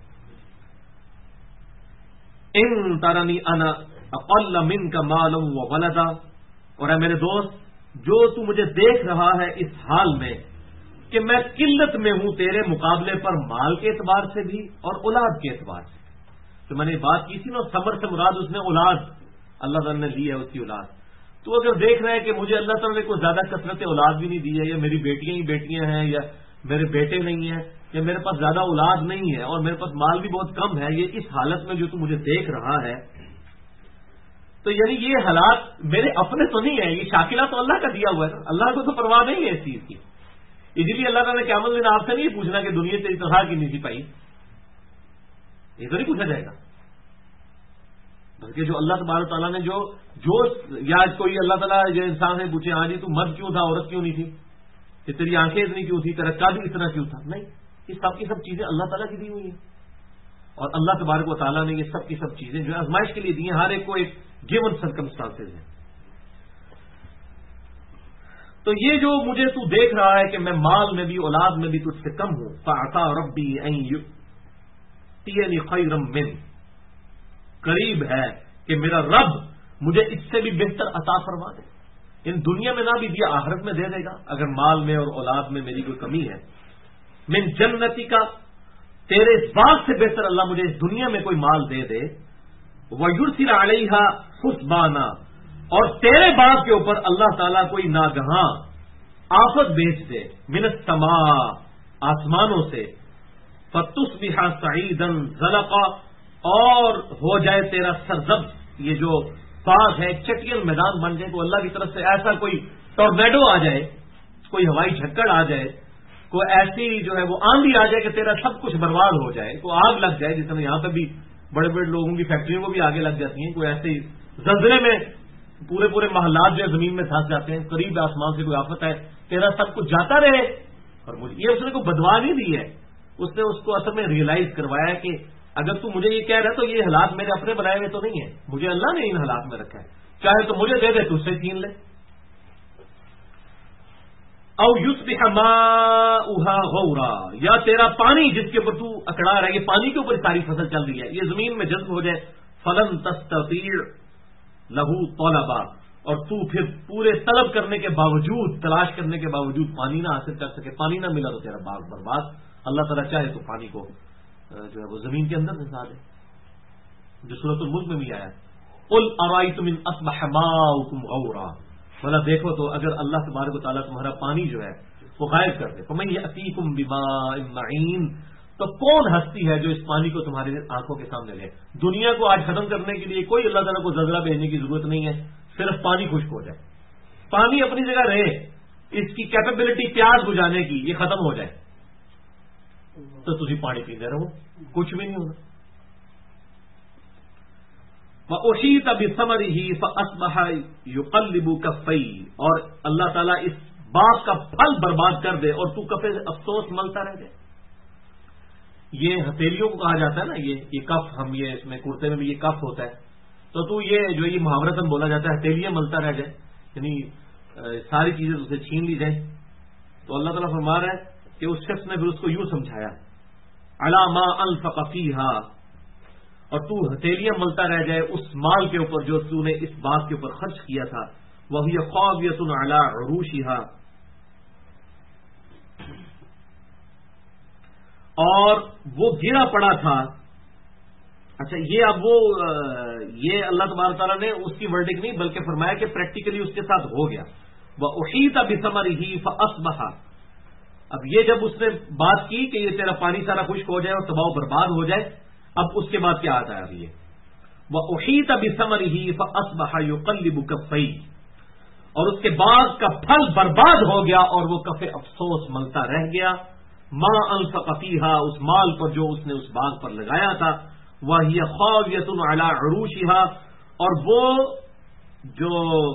ان ترنی انا اقل منک مالا وولدا، اور اے میرے دوست جو تو مجھے دیکھ رہا ہے اس حال میں کہ میں قلت میں ہوں تیرے مقابلے پر، مال کے اعتبار سے بھی اور اولاد کے اعتبار سے. تو میں نے بات کی تھی نا، صبر سے مراد اس نے اولاد اللہ تعالیٰ نے لی ہے، اس کی اولاد. تو اگر دیکھ رہے ہیں کہ مجھے اللہ تعالیٰ نے کوئی زیادہ کثرت اولاد بھی نہیں دی ہے، یا میری بیٹیاں ہی بیٹیاں ہیں، یا میرے بیٹے نہیں ہیں، یا میرے پاس زیادہ اولاد نہیں ہے اور میرے پاس مال بھی بہت کم ہے، یہ اس حالت میں جو تو مجھے دیکھ رہا ہے، تو یعنی یہ حالات میرے اپنے تو نہیں ہے، یہ شاکلہ تو اللہ کا دیا ہوا ہے. اللہ کو تو پرواہ نہیں ہے اس چیز کی. اسی لیے اللہ تعالیٰ نے قیامت میں آپ سے نہیں پوچھنا کہ دنیا تیری تنخواہ کی نہیں سی پائی، یہ تو نہیں پوچھا جائے گا. بلکہ جو اللہ تبارک تعالیٰ نے جو یا کوئی اللہ تعالیٰ جو انسان سے پوچھے ہاں جی تو مرد کیوں تھا، عورت کیوں نہیں تھی، کہ تیری آنکھیں اتنی کیوں تھی، تیرا قد اتنا کیوں تھا، نہیں. یہ سب کی سب چیزیں اللہ تعالیٰ کی دی ہوئی ہیں. اور اللہ تبارک و تعالیٰ نے یہ سب کی سب چیزیں جو آزمائش کے لیے دی ہیں، ہر ایک کو ایک گیون سرکمسٹانسز ہیں. تو یہ جو مجھے تو دیکھ رہا ہے کہ میں مال میں بھی اولاد میں بھی تجھ سے کم ہوں، فعطا ربی ان یؤتینی خیرا من، قریب ہے کہ میرا رب مجھے اس سے بھی بہتر عطا فرما دے. ان دنیا میں نہ بھی دیا آخرت میں دے دے گا اگر مال میں اور اولاد میں میری کوئی کمی ہے. من جنتی کا، تیرے اس باغ سے بہتر اللہ مجھے اس دنیا میں کوئی مال دے دے. وَيُرْسِلَ عَلَيْهَا حُسْبَانًا، اور تیرے باغ کے اوپر اللہ تعالیٰ کوئی ناگہاں آفت بھیج دے، من السماء، آسمانوں سے، فَتُصْبِحَ صَعِيدًا زَلَقًا، اور ہو جائے تیرا سرزبز، یہ جو باغ ہے چٹیل میدان بن جائے. تو اللہ کی طرف سے ایسا کوئی ٹورنیڈو آ جائے، کوئی ہوائی جھکڑ آ جائے، کوئی ایسی جو ہے وہ آندھی آ جائے کہ تیرا سب کچھ برباد ہو جائے، کوئی آگ لگ جائے، جس طرح یہاں پہ بھی بڑے بڑے لوگوں کی فیکٹریوں کو بھی آگے لگ جاتی ہیں. کوئی ایسے زلزلے میں پورے پورے محلات جو ہے زمین میں دھنس جاتے ہیں، قریب آسمان سے کوئی آفت ہے، تیرا سب کچھ جاتا رہے. اور مجھے یہ اس نے کوئی بدوا نہیں دی ہے، اس نے اس کو اصل میں ریئلائز کروایا کہ اگر تو مجھے یہ کہہ رہا ہے تو یہ حالات میرے اپنے بنائے ہوئے تو نہیں ہے، مجھے اللہ نے ان حالات میں رکھا ہے، چاہے تو مجھے دے دے تو اس سے چھین لے. او یصبح ماؤها غورا، یا تیرا پانی جس کے اوپر تو اکڑا رہا ہے، یہ پانی کے اوپر ساری فصل چل رہی ہے، یہ زمین میں جذب ہو جائے. فلن تستطيع له طلبا، اور تو پھر پورے طلب کرنے کے باوجود، تلاش کرنے کے باوجود پانی نہ حاصل کر سکے، پانی نہ ملا تو تیرا باغ برباد. اللہ تعالیٰ چاہے تو پانی کو جو ہے وہ زمین کے اندر پھنسا دے، جو سورۃ الملک میں بھی آیا. قل ارائیتم ان اصبح ماؤکم غورا، بھلا دیکھو تو اگر اللہ تبارک و تعالیٰ تمہارا پانی جو ہے وہ غائب کر دے، فمن یأتیکم بماء معین، تو کون ہستی ہے جو اس پانی کو تمہاری آنکھوں کے سامنے لے؟ دنیا کو آج ختم کرنے کے لیے کوئی اللہ تعالیٰ کو زلزلہ بھیجنے کی ضرورت نہیں ہے، صرف پانی خشک ہو جائے، پانی اپنی جگہ رہے، اس کی کیپیبلٹی پیاس بجھانے کی یہ ختم ہو جائے تو تجھے پانی پیتے رہو، کچھ بھی نہیں ہونا۔ وَأُحِيطَ بِثَمَرِهِ فَأَصْبَحَ يُقَلِّبُ كَفَّيْهِ، اور اللہ تعالیٰ اس باغ کا پھل برباد کر دے اور تو کفے افسوس ملتا رہ جائے۔ یہ ہتھیلیوں کو کہا جاتا ہے نا، یہ کف، ہم یہ اس میں کرتے میں بھی یہ کف ہوتا ہے، تو یہ جو یہ محاورتاً بولا جاتا ہے ہتھیلیاں ملتا رہ جائے، یعنی ساری چیزیں اسے چھین لی جائیں۔ تو اللہ تعالیٰ فرما رہا ہے کہ اس شخص نے پھر اس کو یوں سمجھایا، عَلَى مَا أَنفَقَ فِيهَا، اور تو ہتھیلیاں ملتا رہ جائے اس مال کے اوپر جو تو نے اس باغ کے اوپر خرچ کیا تھا، وَهِيَ خَاوِيَةٌ عَلَى عُرُوشِهَا، اور وہ گرا پڑا تھا۔ اچھا یہ اب وہ یہ اللہ تبارک تعالیٰ نے اس کی ورڈنگ نہیں بلکہ فرمایا کہ پریکٹیکلی اس کے ساتھ ہو گیا۔ وَأُحِيطَ بِثَمَرِهِ فَأَصْبَحَ، اب یہ جب اس نے بات کی کہ یہ تیرا پانی سارا خشک ہو جائے اور تباہ و برباد ہو جائے، اب اس کے بعد کیا آتا ہے؟ اب یہ وَأُحِيطَ بِثَمَرِهِ فَأَصْبَحَ يُقَلِّبُ كَفَّيْهِ، اور اس کے باغ کا پھل برباد ہو گیا اور وہ کفے افسوس ملتا رہ گیا، ما انفق فیہا، اس مال پر جو اس نے اس باغ پر لگایا تھا، وَهِيَ خَاوِيَةٌ عَلَى عُرُوشِهَا، اور وہ جو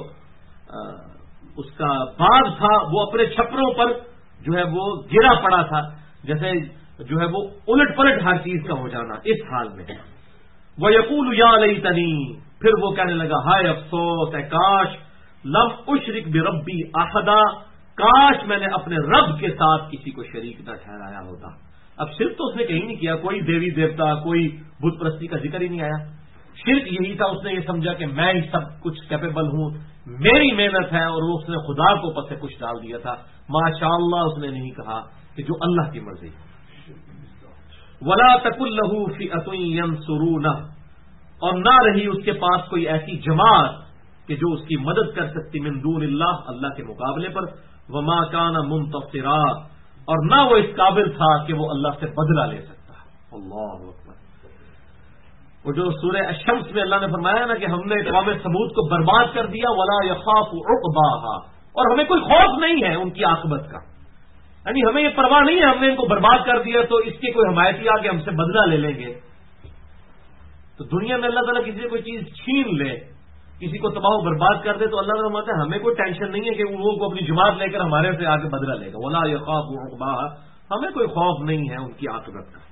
اس کا باغ تھا وہ اپنے چھپروں پر جو ہے وہ گرا پڑا تھا، جیسے جو ہے وہ الٹ پلٹ ہر چیز کا ہو جانا اس حال میں۔ وَيَقُولُ يَا لَيْتَنِي، پھر وہ کہنے لگا ہائے افسوس ہے، کاش لم اشرک بربی احدا، کاش میں نے اپنے رب کے ساتھ کسی کو شریک نہ ٹھہرایا ہوتا۔ اب شرک تو اس نے کہیں نہیں کیا، کوئی دیوی دیوتا کوئی بت پرستی کا ذکر ہی نہیں آیا، شرک یہی تھا اس نے یہ سمجھا کہ میں ہی سب کچھ کیپیبل ہوں، میری محنت ہے، اور اس نے خدا کو اوپر سے کچھ ڈال دیا تھا۔ ماشاء اللہ اس نے نہیں کہا کہ جو اللہ کی مرضی۔ وَلَا تَكُن لَّهُ فِئَةٌ يَنصُرُونَهُ، اور نہ رہی اس کے پاس کوئی ایسی جماعت کہ جو اس کی مدد کر سکتی من دون اللہ، اللہ کے مقابلے پر، وَمَا كَانَ مُنتَصِرًا، اور نہ وہ اس قابل تھا کہ وہ اللہ سے بدلہ لے سکتا۔ اللہ اکبر۔ وہ جو سورہ الشمس میں اللہ نے فرمایا نا کہ ہم نے قوم ثمود کو برباد کر دیا، وَلَا يَخَافُ عُقْبَاهَا، اور ہمیں کوئی خوف نہیں ہے ان کی عاقبت کا، یعنی ہمیں یہ پرواہ نہیں ہے ہم نے ان کو برباد کر دیا تو اس کے کوئی حمایتی آ کے ہم سے بدلہ لے لیں گے۔ تو دنیا میں اللہ تعالیٰ کسی سے کوئی چیز چھین لے، کسی کو تباہ و برباد کر دے تو اللہ تعالیٰ فرماتا ہے ہمیں کوئی ٹینشن نہیں ہے کہ وہ کو اپنی جماعت لے کر ہمارے سے آ کے بدلہ لے گا۔ وَلَا يَخَافُ عُقْبَاهَا، ہمیں کوئی خوف نہیں ہے ان کی عاقبت کا۔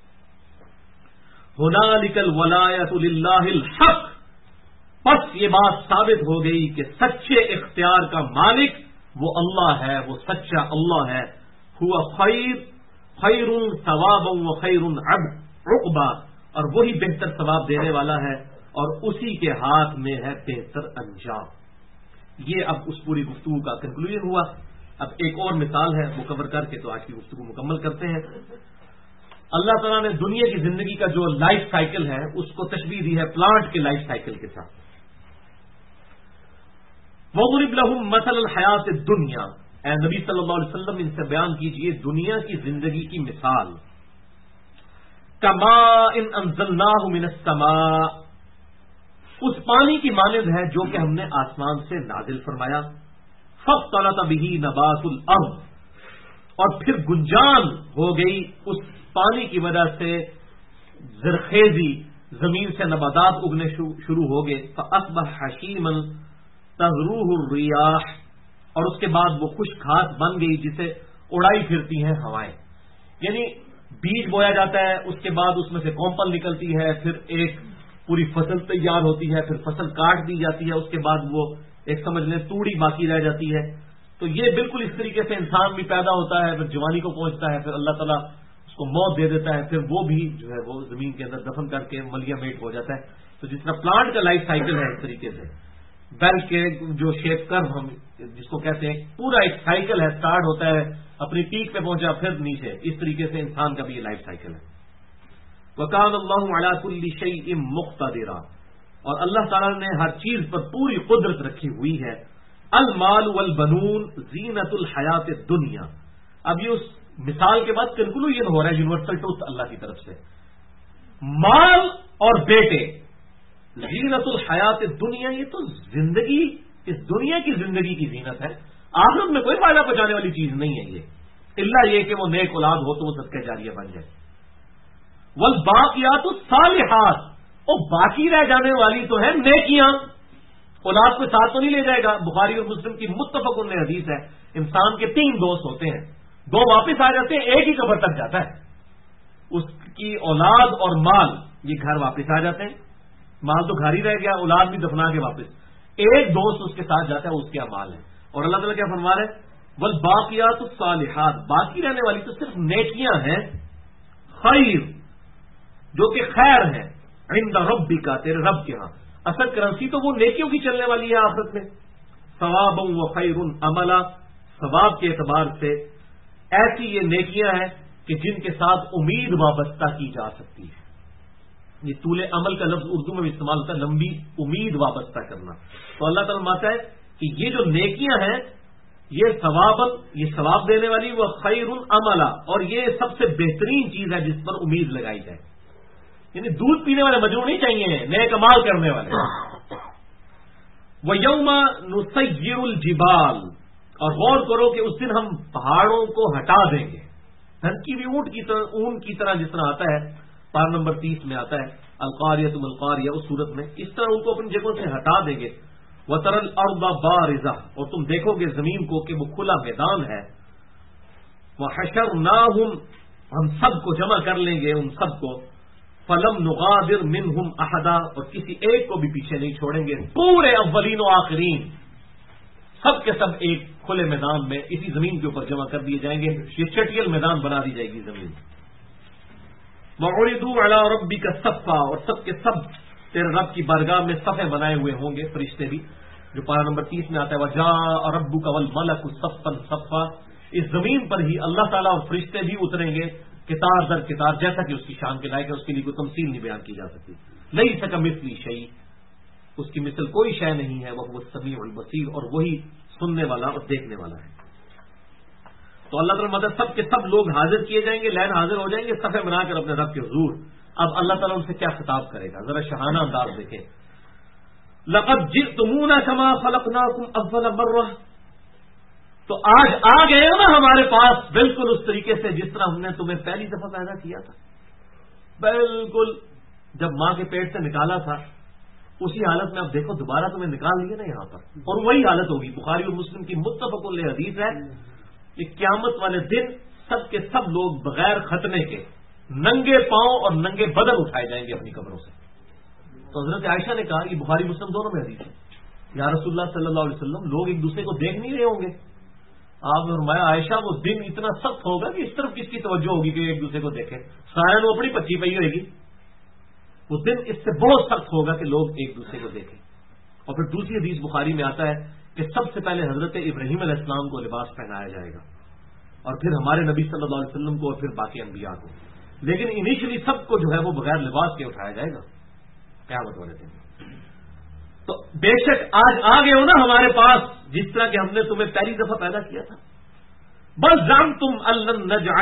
هُنَالِكَ الْوَلَایَةُ لِلَّهِ الْحَقِّ، بس یہ بات ثابت ہو گئی کہ سچے اختیار کا مالک وہ اللہ ہے، وہ سچا اللہ ہے۔ هُوَ خَيْرٌ ثَوَابًا وَخَيْرٌ عُقْبًا، اور وہی بہتر ثواب دینے والا ہے اور اسی کے ہاتھ میں ہے بہتر انجام۔ یہ اب اس پوری گفتگو کا کنکلوژن ہوا۔ اب ایک اور مثال ہے وہ کور کر کے تو آج کی گفتگو مکمل کرتے ہیں۔ اللہ تعالیٰ نے دنیا کی زندگی کا جو لائف سائیکل ہے اس کو تشبیہ دی ہے پلانٹ کے لائف سائیکل کے ساتھ۔ وَضْرِبْ لَهُم مَثَلَ الْحَيَاةِ الدُّنْيَا، اے نبی صلی اللہ علیہ وسلم ان سے بیان کیجئے دنیا کی زندگی کی مثال۔ كَمَاءٍ أَنزَلْنَاهُ مِنَ السَّمَاءِ، اس پانی کی مانند ہے جو کہ ہم نے آسمان سے نازل فرمایا۔ فَاخْتَلَطَ بِهِ نَبَاتُ الْأَرْضِ، اور پھر گنجان ہو گئی اس پانی کی وجہ سے زرخیزی، زمین سے نباتات اگنے شروع ہو گئے۔ فَأَصْبَحَ حَشِيمًا تَذْرُوهُ الرِّيَاحُ، اور اس کے بعد وہ خشک گھاس بن گئی جسے اڑائی پھرتی ہیں ہوائیں، یعنی بیج بویا جاتا ہے، اس کے بعد اس میں سے کومپل نکلتی ہے، پھر ایک پوری فصل تیار ہوتی ہے، پھر فصل کاٹ دی جاتی ہے، اس کے بعد وہ ایک سمجھ لیں توڑی باقی رہ جاتی ہے۔ تو یہ بالکل اس طریقے سے انسان بھی پیدا ہوتا ہے، پھر جوانی کو پہنچتا ہے، پھر اللہ تعالیٰ اس کو موت دے دیتا ہے، پھر وہ بھی جو ہے وہ زمین کے اندر دفن کر کے ملیا میٹ ہو جاتا ہے۔ تو جس طرح پلانٹ کا لائف سائیکل ہے اس طریقے سے بیل کے جو شیپ کرو ہم جس کو کہتے ہیں، پورا ایک سائیکل ہے، سٹارٹ ہوتا ہے اپنی پیک پہ پہنچا پھر نیچے، اس طریقے سے انسان کا بھی یہ لائف سائیکل ہے۔ وَكَانَ اللَّهُ عَلَى كُلِّ شَيْءٍ مُقْتَدِرًا، اور اللہ تعالیٰ نے ہر چیز پر پوری قدرت رکھی ہوئی ہے۔ المال والبنون زینت الحیات الدنیا، اب یہ اس مثال کے بعد کنکلوژن ہو رہا ہے یونیورسل ٹروتھ اللہ کی طرف سے. مال اور بیٹے زینت الحیات دنیا، یہ تو زندگی، اس دنیا کی زندگی کی زینت ہے. آخرت میں کوئی فائدہ پہنچانے والی چیز نہیں ہے یہ، الا یہ کہ وہ نیک اولاد ہو تو وہ صدقہ جاریہ بن جائے. والباقیات الصالحات، اور باقی رہ جانے والی تو ہے نیکیاں. اولاد کو ساتھ تو نہیں لے جائے گا. بخاری اور مسلم کی متفق علیہ حدیث ہے، انسان کے 3 دوست ہوتے ہیں، 2 واپس آ جاتے ہیں، ایک ہی قبر تک جاتا ہے. اس کی اولاد اور مال یہ گھر واپس آ جاتے ہیں. مال تو گھر ہی رہ گیا، اولاد بھی دفنا کے واپس. ایک دوست اس کے ساتھ جاتا ہے، اس کے اعمال ہے. اور اللہ تعالیٰ کیا فرما رہے ہیں؟ والباقیات الصالحات، باقی رہنے والی تو صرف نیکیاں ہیں. خیر، جو کہ خیر ہے، عند ربک، تیرے رب کے ہاں. اصل کرنسی تو وہ نیکیوں کی چلنے والی ہے آخرت میں. ثوابا و خیر عملا، ثواب کے اعتبار سے ایسی یہ نیکیاں ہیں کہ جن کے ساتھ امید وابستہ کی جا سکتی ہے. یہ طول عمل کا لفظ اردو میں بھی استعمال ہوتا ہے، لمبی امید وابستہ کرنا. تو اللہ تعالیٰ ماتا ہے کہ یہ جو نیکیاں ہیں یہ ثواباً، یہ ثواب دینے والی، وہ خیر عملا، اور یہ سب سے بہترین چیز ہے جس پر امید لگائی جائے. یعنی دودھ پینے والے مجنون نہیں چاہیے، نیک اعمال کرنے والے. وَيَوْمَ نُسَيِّرُ الْجِبَالَ، اور غور کرو کہ اس دن ہم پہاڑوں کو ہٹا دیں گے. دھنکی بھی اون کی طرح جس طرح آتا ہے، پارہ نمبر 30 میں آتا ہے القاریۃ مالقاریہ، اس صورت میں اس طرح ان کو اپنی جگہوں سے ہٹا دیں گے. وَتَرَى الْأَرْضَ بَارِزَةً، اور تم دیکھو گے زمین کو کہ وہ کھلا میدان ہے. وَحَشَرْنَاهُمْ، ہم سب کو جمع کر لیں گے، ان سب کو. فَلَمْ نُغَادِرْ مِنْهُمْ أَحَدًا، اور کسی ایک کو بھی پیچھے نہیں چھوڑیں گے. پورے اولین و آخرین سب کے سب ایک کھلے میدان میں اسی زمین کے اوپر جمع کر دیے جائیں گے. یہ چٹیل میدان بنا دی جائے گی زمین. وَعُرِضُوا عَلَىٰ رَبِّكَ صَفًّا، اور سب کے سب تیرے رب کی بارگاہ میں صفے بنائے ہوئے ہوں گے، فرشتے بھی، جو پارہ نمبر 30 میں آتا ہے. وَجَاءَ رَبُّكَ وَالْمَلَكُ صَفًّا صَفًّا، اس زمین پر ہی اللہ تعالیٰ اور فرشتے بھی اتریں گے کتار در کتار، جیسا کہ اس کی شان کے لائق ہے. اس کے لیے کوئی تمثیل نہیں بیان کی جا سکتی. لَيْسَ كَمِثْلِهِ شَيْءٌ، اس کی مثل کوئی شے نہیں ہے. وَهُوَ السَّمِيعُ الْبَصِيرُ، اور وہی سننے والا اور دیکھنے والا ہے. تو اللہ تعالیٰ مدد سب کے سب لوگ حاضر کیے جائیں گے، لین حاضر ہو جائیں گے صفے بنا کر اپنے رب کے حضور. اب اللہ تعالیٰ ان سے کیا خطاب کرے گا، ذرا شہانہ انداز دیکھیں. لَقَدْ جِئْتُمُونَا كَمَا خَلَقْنَاكُمْ أَوَّلَ مَرَّةٍ، تو آج آ گئے نا ہمارے پاس بالکل اس طریقے سے جس طرح ہم نے تمہیں پہلی دفعہ پیدا کیا تھا. بالکل جب ماں کے پیٹ سے نکالا تھا اسی حالت میں اب دیکھو دوبارہ تمہیں نکال لیا نا یہاں پر، اور وہی حالت ہوگی. بخاری اور مسلم کی متفق علیہ حدیث ہے کہ قیامت والے دن سب کے سب لوگ بغیر ختنے کے ننگے پاؤں اور ننگے بدن اٹھائے جائیں گے اپنی قبروں سے. تو حضرت عائشہ نے کہا، یہ بخاری مسلم دونوں میں حدیث ہے، یا رسول اللہ صلی اللہ علیہ وسلم لوگ ایک دوسرے کو دیکھ نہیں رہے ہوں گے. آپ نے فرمایا عائشہ وہ دن اتنا سخت ہوگا کہ اس طرف کس کی توجہ ہوگی کہ ایک دوسرے کو دیکھیں، سارے وہ اپنی پچی پئی ہوئے گی. وہ دن اس سے بہت سخت ہوگا کہ لوگ ایک دوسرے کو دیکھیں. اور پھر دوسری حدیث بخاری میں آتا ہے کہ سب سے پہلے حضرت ابراہیم علیہ السلام کو لباس پہنایا جائے گا، اور پھر ہمارے نبی صلی اللہ علیہ وسلم کو، اور پھر باقی انبیاء کو. لیکن انیشلی سب کو جو ہے وہ بغیر لباس کے اٹھایا جائے گا قیامت والے دن. تو بے شک آج آ گئے ہو نا ہمارے پاس جس طرح کہ ہم نے تمہیں پہلی دفعہ پیدا کیا تھا. بس زعمتم ان لن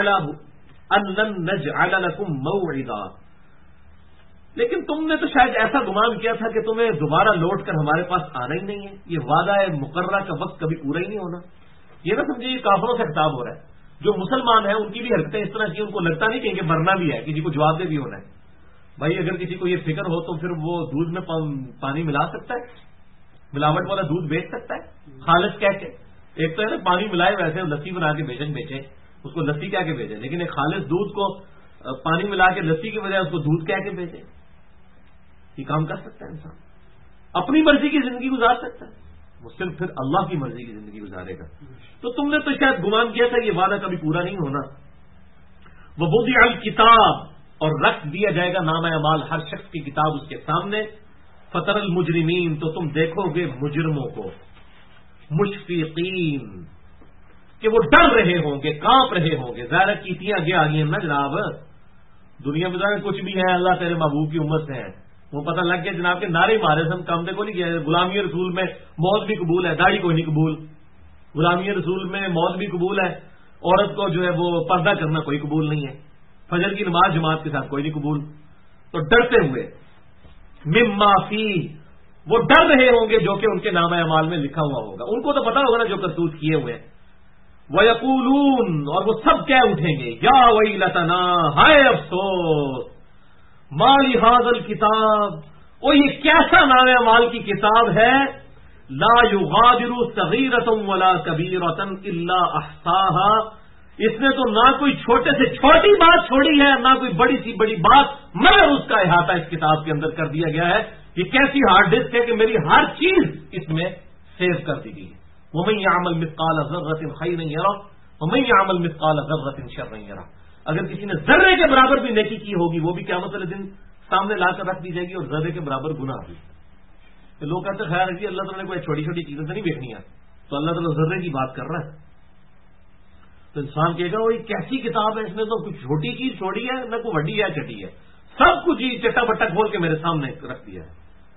نجعل لكم موعدا، لیکن تم نے تو شاید ایسا گمان کیا تھا کہ تمہیں دوبارہ لوٹ کر ہمارے پاس آنا ہی نہیں ہے. یہ وعدہ مقررہ کا وقت کبھی پورا ہی نہیں ہونا. یہ نہ سمجھے یہ کافروں سے خطاب ہو رہا ہے. جو مسلمان ہیں ان کی بھی حرکتیں اس طرح کی، ان کو لگتا نہیں کہ ان کے مرنا بھی ہے، کسی کو جواب دے بھی ہونا ہے. بھائی اگر کسی کو یہ فکر ہو تو پھر وہ دودھ میں پانی ملا سکتا ہے، ملاوٹ والا دودھ بیچ سکتا ہے خالص کہہ کے. ایک تو ہے نا پانی ملائے ویسے لسی بنا کے بیچے، اس کو لسی کہہ کے بیچے، لیکن ایک خالص دودھ کو پانی ملا کے لسی کی بجائے اس کو دودھ کہہ کے بیچے. یہ کام کر سکتا ہے انسان، اپنی مرضی کی زندگی گزار سکتا ہے، وہ صرف پھر اللہ کی مرضی کی زندگی گزارے گا. تو تم نے تو شاید گمان کیا تھا یہ وعدہ کبھی پورا نہیں ہونا. وہ وضع الکتاب، اور رکھ دیا جائے گا نامہ اعمال، ہر شخص کی کتاب اس کے سامنے. فَتَرَى الْمُجْرِمِينَ، تو تم دیکھو گے مجرموں کو، مشفقین، کہ وہ ڈر رہے ہوں گے، کانپ رہے ہوں گے. ظاہر کیتیاں آگے آ گئی ہیں نا جناب، دنیا میں ظاہر کچھ بھی ہے اللہ تیرے محبوب کی امت سے ہے. وہ پتہ لگ گیا جناب کے نعرے مارے ہم کام دیکھو نہیں کیا. غلامی رسول میں موت بھی قبول ہے، داڑھی کوئی نہیں قبول. غلامی رسول میں موت بھی قبول ہے، عورت کو جو ہے وہ پردہ کرنا کوئی قبول نہیں ہے، فجر کی نماز جماعت کے ساتھ کوئی نہیں قبول. تو ڈرتے ہوئے مما فی، وہ ڈر رہے ہوں گے جو کہ ان کے نامہ اعمال میں لکھا ہوا ہوگا. ان کو تو پتا ہوگا نا جو کرتوت کیے ہوئے ہیں. وَيَقُولُونَ، اور وہ سب کہہ اٹھیں گے یا ویلتنا، ہائے افسوس، ما لِهَذَا الْكِتَابِ، اور یہ کیسا نامہ اعمال کی کتاب ہے، لا یغادر صغیرۃ ولا کبیرۃ الا احصاها، اس نے تو نہ کوئی چھوٹے سے چھوٹی بات چھوڑی ہے، نہ کوئی بڑی سی بڑی بات، مگر اس کا احاطہ اس کتاب کے اندر کر دیا گیا ہے. یہ کیسی ہارڈ ڈسک ہے کہ میری ہر چیز اس میں سیو کر دی گئی ہے. وَمَن يَعْمَلْ مِثْقَالَ ذَرَّةٍ خَيْرًا يَرَهُ وَمَن يَعْمَلْ مِثْقَالَ ذَرَّةٍ شَرًّا يَرَهُ. اگر کسی نے ذرے کے برابر بھی نیکی کی ہوگی وہ بھی قیامت والے دن سامنے لا کر رکھ دی جائے گی، اور ذرے کے برابر گناہ بھی. تو لوگ کہتے ہیں خیر ہے جی اللہ تعالیٰ نے کوئی چھوٹی چھوٹی چیزیں تو نہیں دیکھنی ہے، تو اللہ تعالیٰ ذرے کی بات کر رہا ہے. تو انسان کہے گا وہ کیسی کتاب ہے، اس نے تو کچھ چھوٹی چیز چھوڑی ہے، نہ کوئی بڑی ہے چٹی ہے، سب کچھ ہی چٹا بٹا کھول کے میرے سامنے رکھ دیا ہے.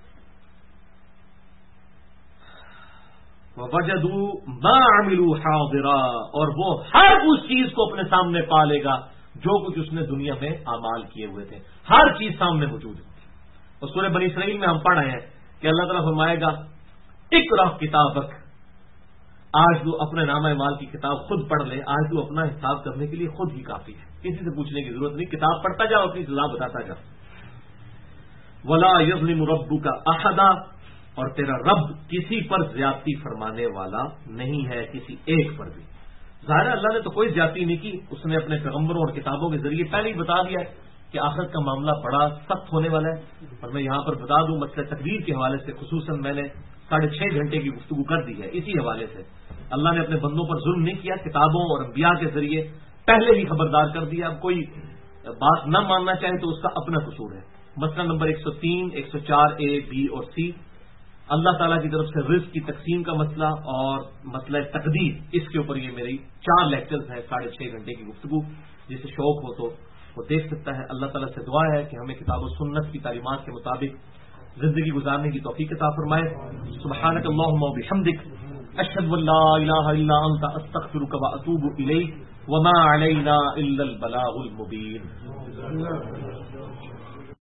وَوَجَدُوا مَا عَمِلُوا حَاضِرًا، اور وہ ہر اس چیز کو اپنے سامنے پا لے گا جو کچھ اس نے دنیا میں اعمال کیے ہوئے تھے، ہر چیز سامنے موجود ہے. اور سورہ بنی اسرائیل میں ہم پڑھ رہے ہیں کہ اللہ تعالیٰ فرمائے گا اقرأ کتابک، آج تو اپنے نامہ اعمال کی کتاب خود پڑھ لے، آج تو اپنا حساب کرنے کے لیے خود ہی کافی ہے، کسی سے پوچھنے کی ضرورت نہیں، کتاب پڑھتا جاؤ، اپنی سزا بتاتا جاؤ. وَلَا يَظْلِمُ رَبُّكَ أَحَدًا، اور تیرا رب کسی پر زیادتی فرمانے والا نہیں ہے، کسی ایک پر بھی. ظاہر ہے اللہ نے تو کوئی زیادتی نہیں کی، اس نے اپنے پیغمبروں اور کتابوں کے ذریعے پہلے ہی بتا دیا ہے کہ آخرت کا معاملہ بڑا سخت ہونے والا ہے. اور میں یہاں پر بتا دوں مسئلہ تقدیر کے حوالے سے خصوصاً میں نے 6.5 گھنٹے کی گفتگو کر دی ہے اسی حوالے سے. اللہ نے اپنے بندوں پر ظلم نہیں کیا، کتابوں اور انبیاء کے ذریعے پہلے ہی خبردار کر دیا. اب کوئی بات نہ ماننا چاہے تو اس کا اپنا قصور ہے. مسئلہ نمبر 103، 104A، B اور C، اللہ تعالیٰ کی طرف سے رزق کی تقسیم کا مسئلہ اور مسئلہ تقدیر، اس کے اوپر یہ میری 4 لیکچرز ہیں، 6.5 گھنٹے کی گفتگو. جسے شوق ہو تو وہ دیکھ سکتا ہے. اللہ تعالیٰ سے دعا ہے کہ ہمیں کتاب و سنت کی تعلیمات کے مطابق زندگی گزارنے کی توفیق عطا فرمائے. سبحانک اللہم و بحمدک، اشہد ان لا الہ الا انت، استغفرک و اتوب الیک، وما علینا الا البلاغ المبین.